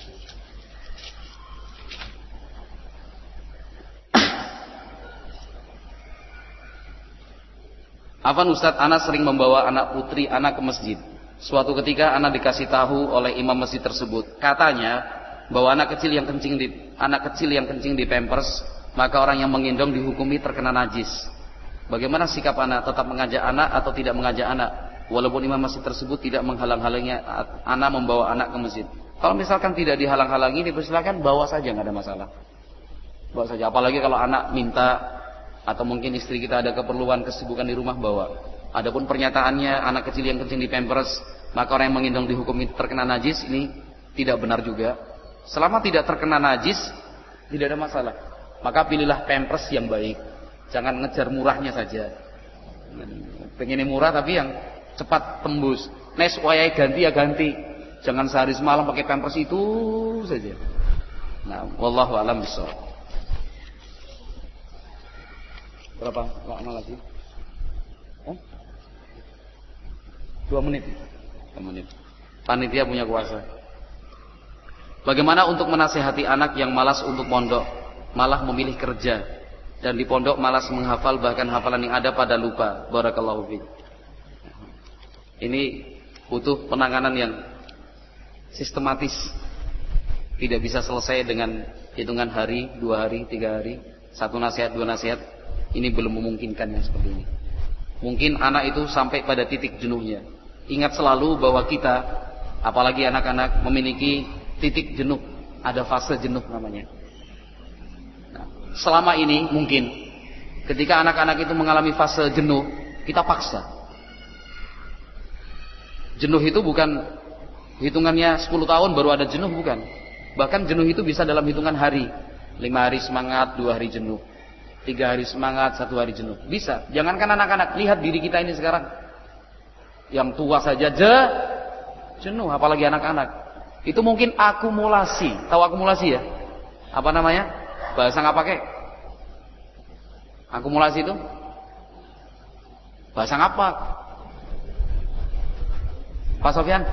Afan Ustadz, anak sering membawa anak putri anak ke masjid. Suatu ketika anak dikasih tahu oleh imam masjid tersebut, katanya bahwa anak kecil yang kencing di anak kecil yang kencing di pampers, maka orang yang menggendong dihukumi terkena najis. Bagaimana sikap anak? Tetap mengajak anak atau tidak mengajak anak? Walaupun imam masjid tersebut tidak menghalang-halangi anak membawa anak ke masjid. Kalau misalkan tidak dihalang-halangi, dipersilakan bawa saja, nggak ada masalah. Bawa saja. Apalagi kalau anak minta, atau mungkin istri kita ada keperluan kesibukan di rumah, bawa. Adapun pernyataannya anak kecil yang kencing di pampers maka orang yang menggendong dihukumi terkena najis, ini tidak benar juga. Selama tidak terkena najis tidak ada masalah. Maka pilihlah pampers yang baik. Jangan ngejar murahnya saja. Pengennya murah tapi yang cepat tembus. Nes wayai ganti ya ganti. Jangan sehari semalam pakai pampers itu saja. Nah, wallahu a'lam bishawab. Berapa lama lagi? Hah? Dua menit. Dua menit. Panitia punya kuasa. Bagaimana untuk menasihati anak yang malas untuk pondok, malah memilih kerja, dan di pondok malas menghafal, bahkan hafalan yang ada pada lupa. Barakallahu fiik. Ini butuh penanganan yang sistematis. Tidak bisa selesai dengan hitungan hari, dua hari, tiga hari, satu nasihat, dua nasihat. Ini belum memungkinkan yang seperti ini. Mungkin anak itu sampai pada titik jenuhnya. Ingat selalu bahwa kita, apalagi anak-anak, memiliki titik jenuh. Ada fase jenuh namanya. Nah, selama ini mungkin ketika anak-anak itu mengalami fase jenuh, kita paksa. Jenuh itu bukan hitungannya sepuluh tahun baru ada jenuh, bukan. Bahkan jenuh itu bisa dalam hitungan hari. Lima hari semangat, dua hari jenuh. Tiga hari semangat, satu hari jenuh. Bisa. Jangankan anak-anak, lihat diri kita ini sekarang. Yang tua saja je, jenuh, apalagi anak-anak. Itu mungkin akumulasi. Tahu akumulasi ya? Apa namanya? Bahasa nggak pakai? Akumulasi itu? Bahasa ngapak? Pak Sofyan?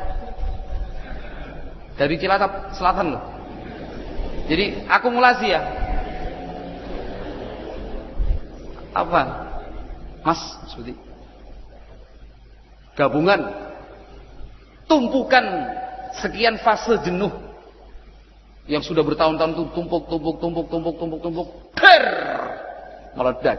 Dari Cilacap Selatan loh. Jadi akumulasi ya? Apa? Mas, seperti gabungan tumpukan sekian fase jenuh yang sudah bertahun-tahun tuh tumpuk tumpuk tumpuk tumpuk tumpuk tumpuk per meledak.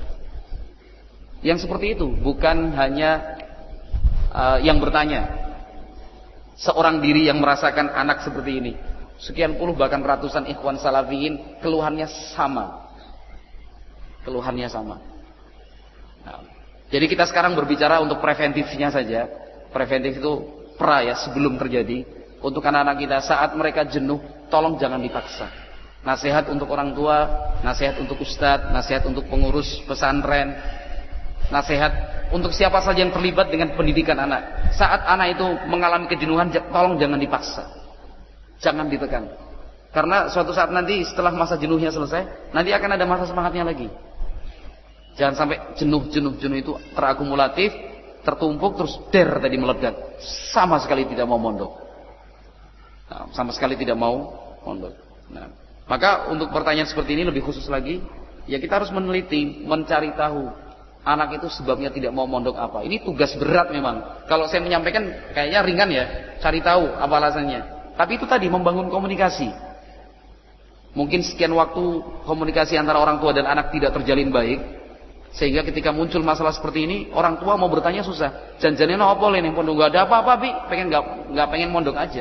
Yang seperti itu bukan hanya uh, yang bertanya. Seorang diri yang merasakan anak seperti ini. Sekian puluh bahkan ratusan ikhwan salafiyin keluhannya sama. Keluhannya sama. Nah, jadi kita sekarang berbicara untuk preventifnya saja. Preventif itu pra ya, sebelum terjadi. Untuk anak-anak kita saat mereka jenuh, tolong jangan dipaksa. Nasihat untuk orang tua, nasihat untuk ustadz, nasihat untuk pengurus pesantren, nasihat untuk siapa saja yang terlibat dengan pendidikan anak. Saat anak itu mengalami kejenuhan, tolong jangan dipaksa. Jangan ditekan. Karena suatu saat nanti setelah masa jenuhnya selesai, nanti akan ada masa semangatnya lagi. Jangan sampai jenuh-jenuh-jenuh itu terakumulatif, tertumpuk terus der tadi meledak. Sama sekali tidak mau mondok. Nah, sama sekali tidak mau mondok. Nah, maka untuk pertanyaan seperti ini lebih khusus lagi, ya kita harus meneliti, mencari tahu anak itu sebabnya tidak mau mondok apa. Ini tugas berat memang. Kalau saya menyampaikan kayaknya ringan ya, cari tahu apa alasannya. Tapi itu tadi membangun komunikasi. Mungkin sekian waktu komunikasi antara orang tua dan anak tidak terjalin baik, sehingga ketika muncul masalah seperti ini, orang tua mau bertanya susah. Janjane no apa ning pondok, enggak ada apa-apa, Bi. Pengen enggak enggak pengen mondok aja.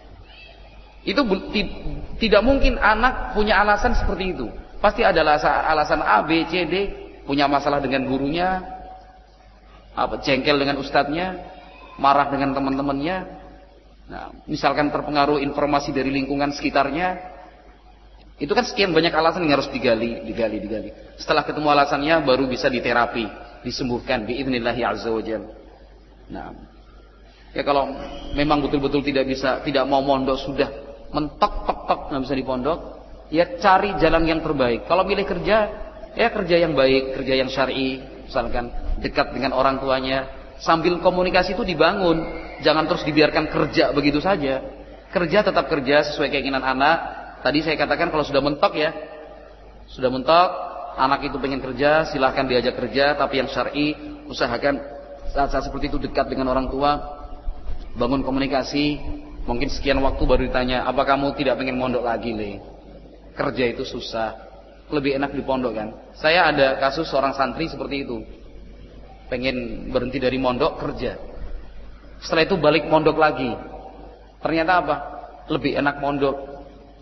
Itu tidak mungkin anak punya alasan seperti itu. Pasti ada alasan A, B, C, D, punya masalah dengan gurunya, apa jengkel dengan ustadznya, marah dengan teman-temannya. Nah, misalkan terpengaruh informasi dari lingkungan sekitarnya. Itu kan sekian banyak alasan yang harus digali, digali, digali. Setelah ketemu alasannya baru bisa diterapi, disembuhkan biidznillah azza wajalla. Nah, ya kalau memang betul-betul tidak bisa, tidak mau mondok, sudah mentok tok tok nggak bisa di pondok, ya cari jalan yang terbaik. Kalau milih kerja, ya kerja yang baik, kerja yang syar'i, misalkan dekat dengan orang tuanya, sambil komunikasi itu dibangun, jangan terus dibiarkan kerja begitu saja. Kerja tetap kerja sesuai keinginan anak. Tadi saya katakan kalau sudah mentok ya, sudah mentok, anak itu pengen kerja, silahkan diajak kerja, tapi yang syar'i, usahakan saat-saat seperti itu dekat dengan orang tua, bangun komunikasi, mungkin sekian waktu baru ditanya, apa kamu tidak pengen mondok lagi, Le? Kerja itu susah, lebih enak di pondok kan? Saya ada kasus seorang santri seperti itu, pengen berhenti dari mondok, kerja. Setelah itu balik mondok lagi, ternyata apa? Lebih enak mondok.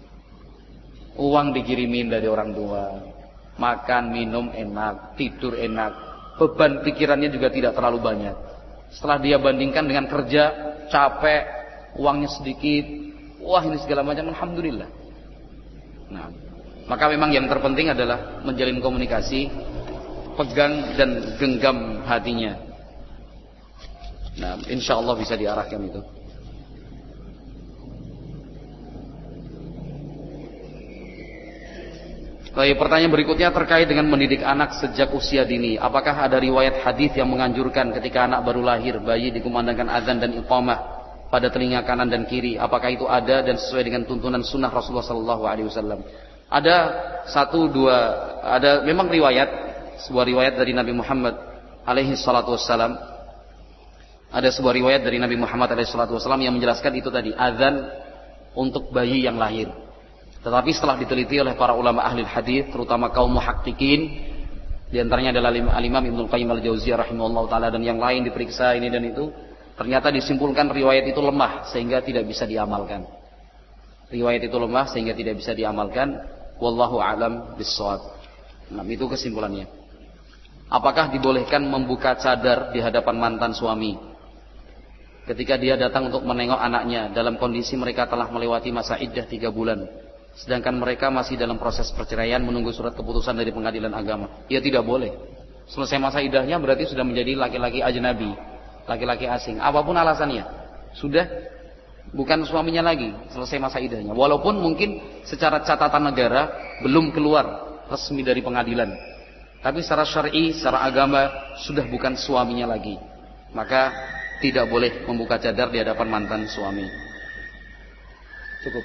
Uang dikirimin dari orang tua, makan, minum enak, tidur enak, beban pikirannya juga tidak terlalu banyak. Setelah dia bandingkan dengan kerja, capek, uangnya sedikit, wah ini segala macam, alhamdulillah. Nah, maka memang yang terpenting adalah menjalin komunikasi, pegang dan genggam hatinya. Nah, insya Allah bisa diarahkan itu. Baik, pertanyaan berikutnya terkait dengan mendidik anak sejak usia dini. Apakah ada riwayat hadis yang menganjurkan ketika anak baru lahir, bayi dikumandangkan azan dan iqamah pada telinga kanan dan kiri? Apakah itu ada dan sesuai dengan tuntunan sunnah Rasulullah sallallahu alaihi wasallam? Ada satu dua, ada memang riwayat, sebuah riwayat dari Nabi Muhammad alaihi salatu wasallam. Ada sebuah riwayat dari Nabi Muhammad alaihi salatu wasallam yang menjelaskan itu tadi, azan untuk bayi yang lahir. Tetapi setelah diteliti oleh para ulama ahli hadis, terutama kaum muhaqqiqin, di antaranya adalah Al-Imam Ibnu Qayyim Al-Jauziyah rahimahullah taala dan yang lain diperiksa ini dan itu, ternyata disimpulkan riwayat itu lemah sehingga tidak bisa diamalkan. Riwayat itu lemah sehingga tidak bisa diamalkan. Wallahu a'lam bissawab. Nah, itu kesimpulannya. Apakah dibolehkan membuka cadar di hadapan mantan suami ketika dia datang untuk menengok anaknya dalam kondisi mereka telah melewati masa iddah tiga bulan? Sedangkan mereka masih dalam proses perceraian menunggu surat keputusan dari pengadilan agama. Ya tidak boleh. Selesai masa iddahnya berarti sudah menjadi laki-laki ajnabi, laki-laki asing. Apapun alasannya, sudah bukan suaminya lagi. Selesai masa iddahnya. Walaupun mungkin secara catatan negara belum keluar resmi dari pengadilan, tapi secara syar'i, secara agama sudah bukan suaminya lagi. Maka tidak boleh membuka cadar di hadapan mantan suami. Cukup.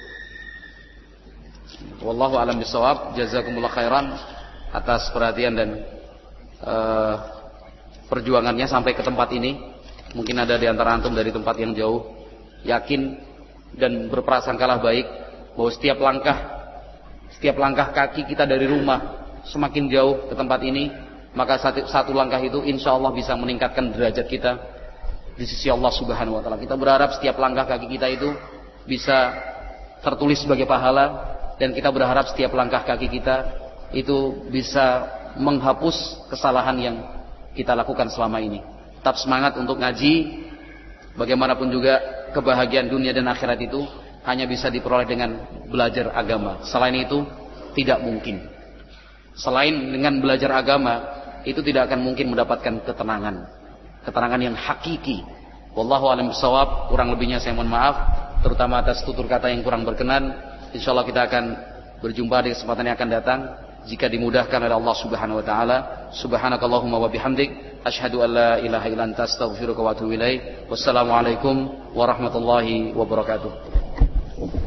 Wallahu a'lam bishawab. Jazakumullah khairan atas perhatian dan uh, perjuangannya sampai ke tempat ini. Mungkin ada di antara antum dari tempat yang jauh, yakin dan berprasangkalah baik bahwa setiap langkah setiap langkah kaki kita dari rumah semakin jauh ke tempat ini, maka satu, satu langkah itu insya Allah bisa meningkatkan derajat kita di sisi Allah Subhanahu wa taala. Kita berharap setiap langkah kaki kita itu bisa tertulis sebagai pahala, dan kita berharap setiap langkah kaki kita itu bisa menghapus kesalahan yang kita lakukan selama ini. Tetap semangat untuk ngaji. Bagaimanapun juga kebahagiaan dunia dan akhirat itu hanya bisa diperoleh dengan belajar agama. Selain itu tidak mungkin. Selain dengan belajar agama itu tidak akan mungkin mendapatkan ketenangan. Ketenangan yang hakiki. Wallahu a'lam bishawab. Kurang lebihnya saya mohon maaf, terutama atas tutur kata yang kurang berkenan. Insyaallah kita akan berjumpa di kesempatan yang akan datang jika dimudahkan oleh Allah Subhanahu wa taala. Subhanakallahumma wa bihamdik Asyhadu an la ilaha illa anta astaghfiruka wa atubu ilaik. Wassalamualaikum warahmatullahi wabarakatuh.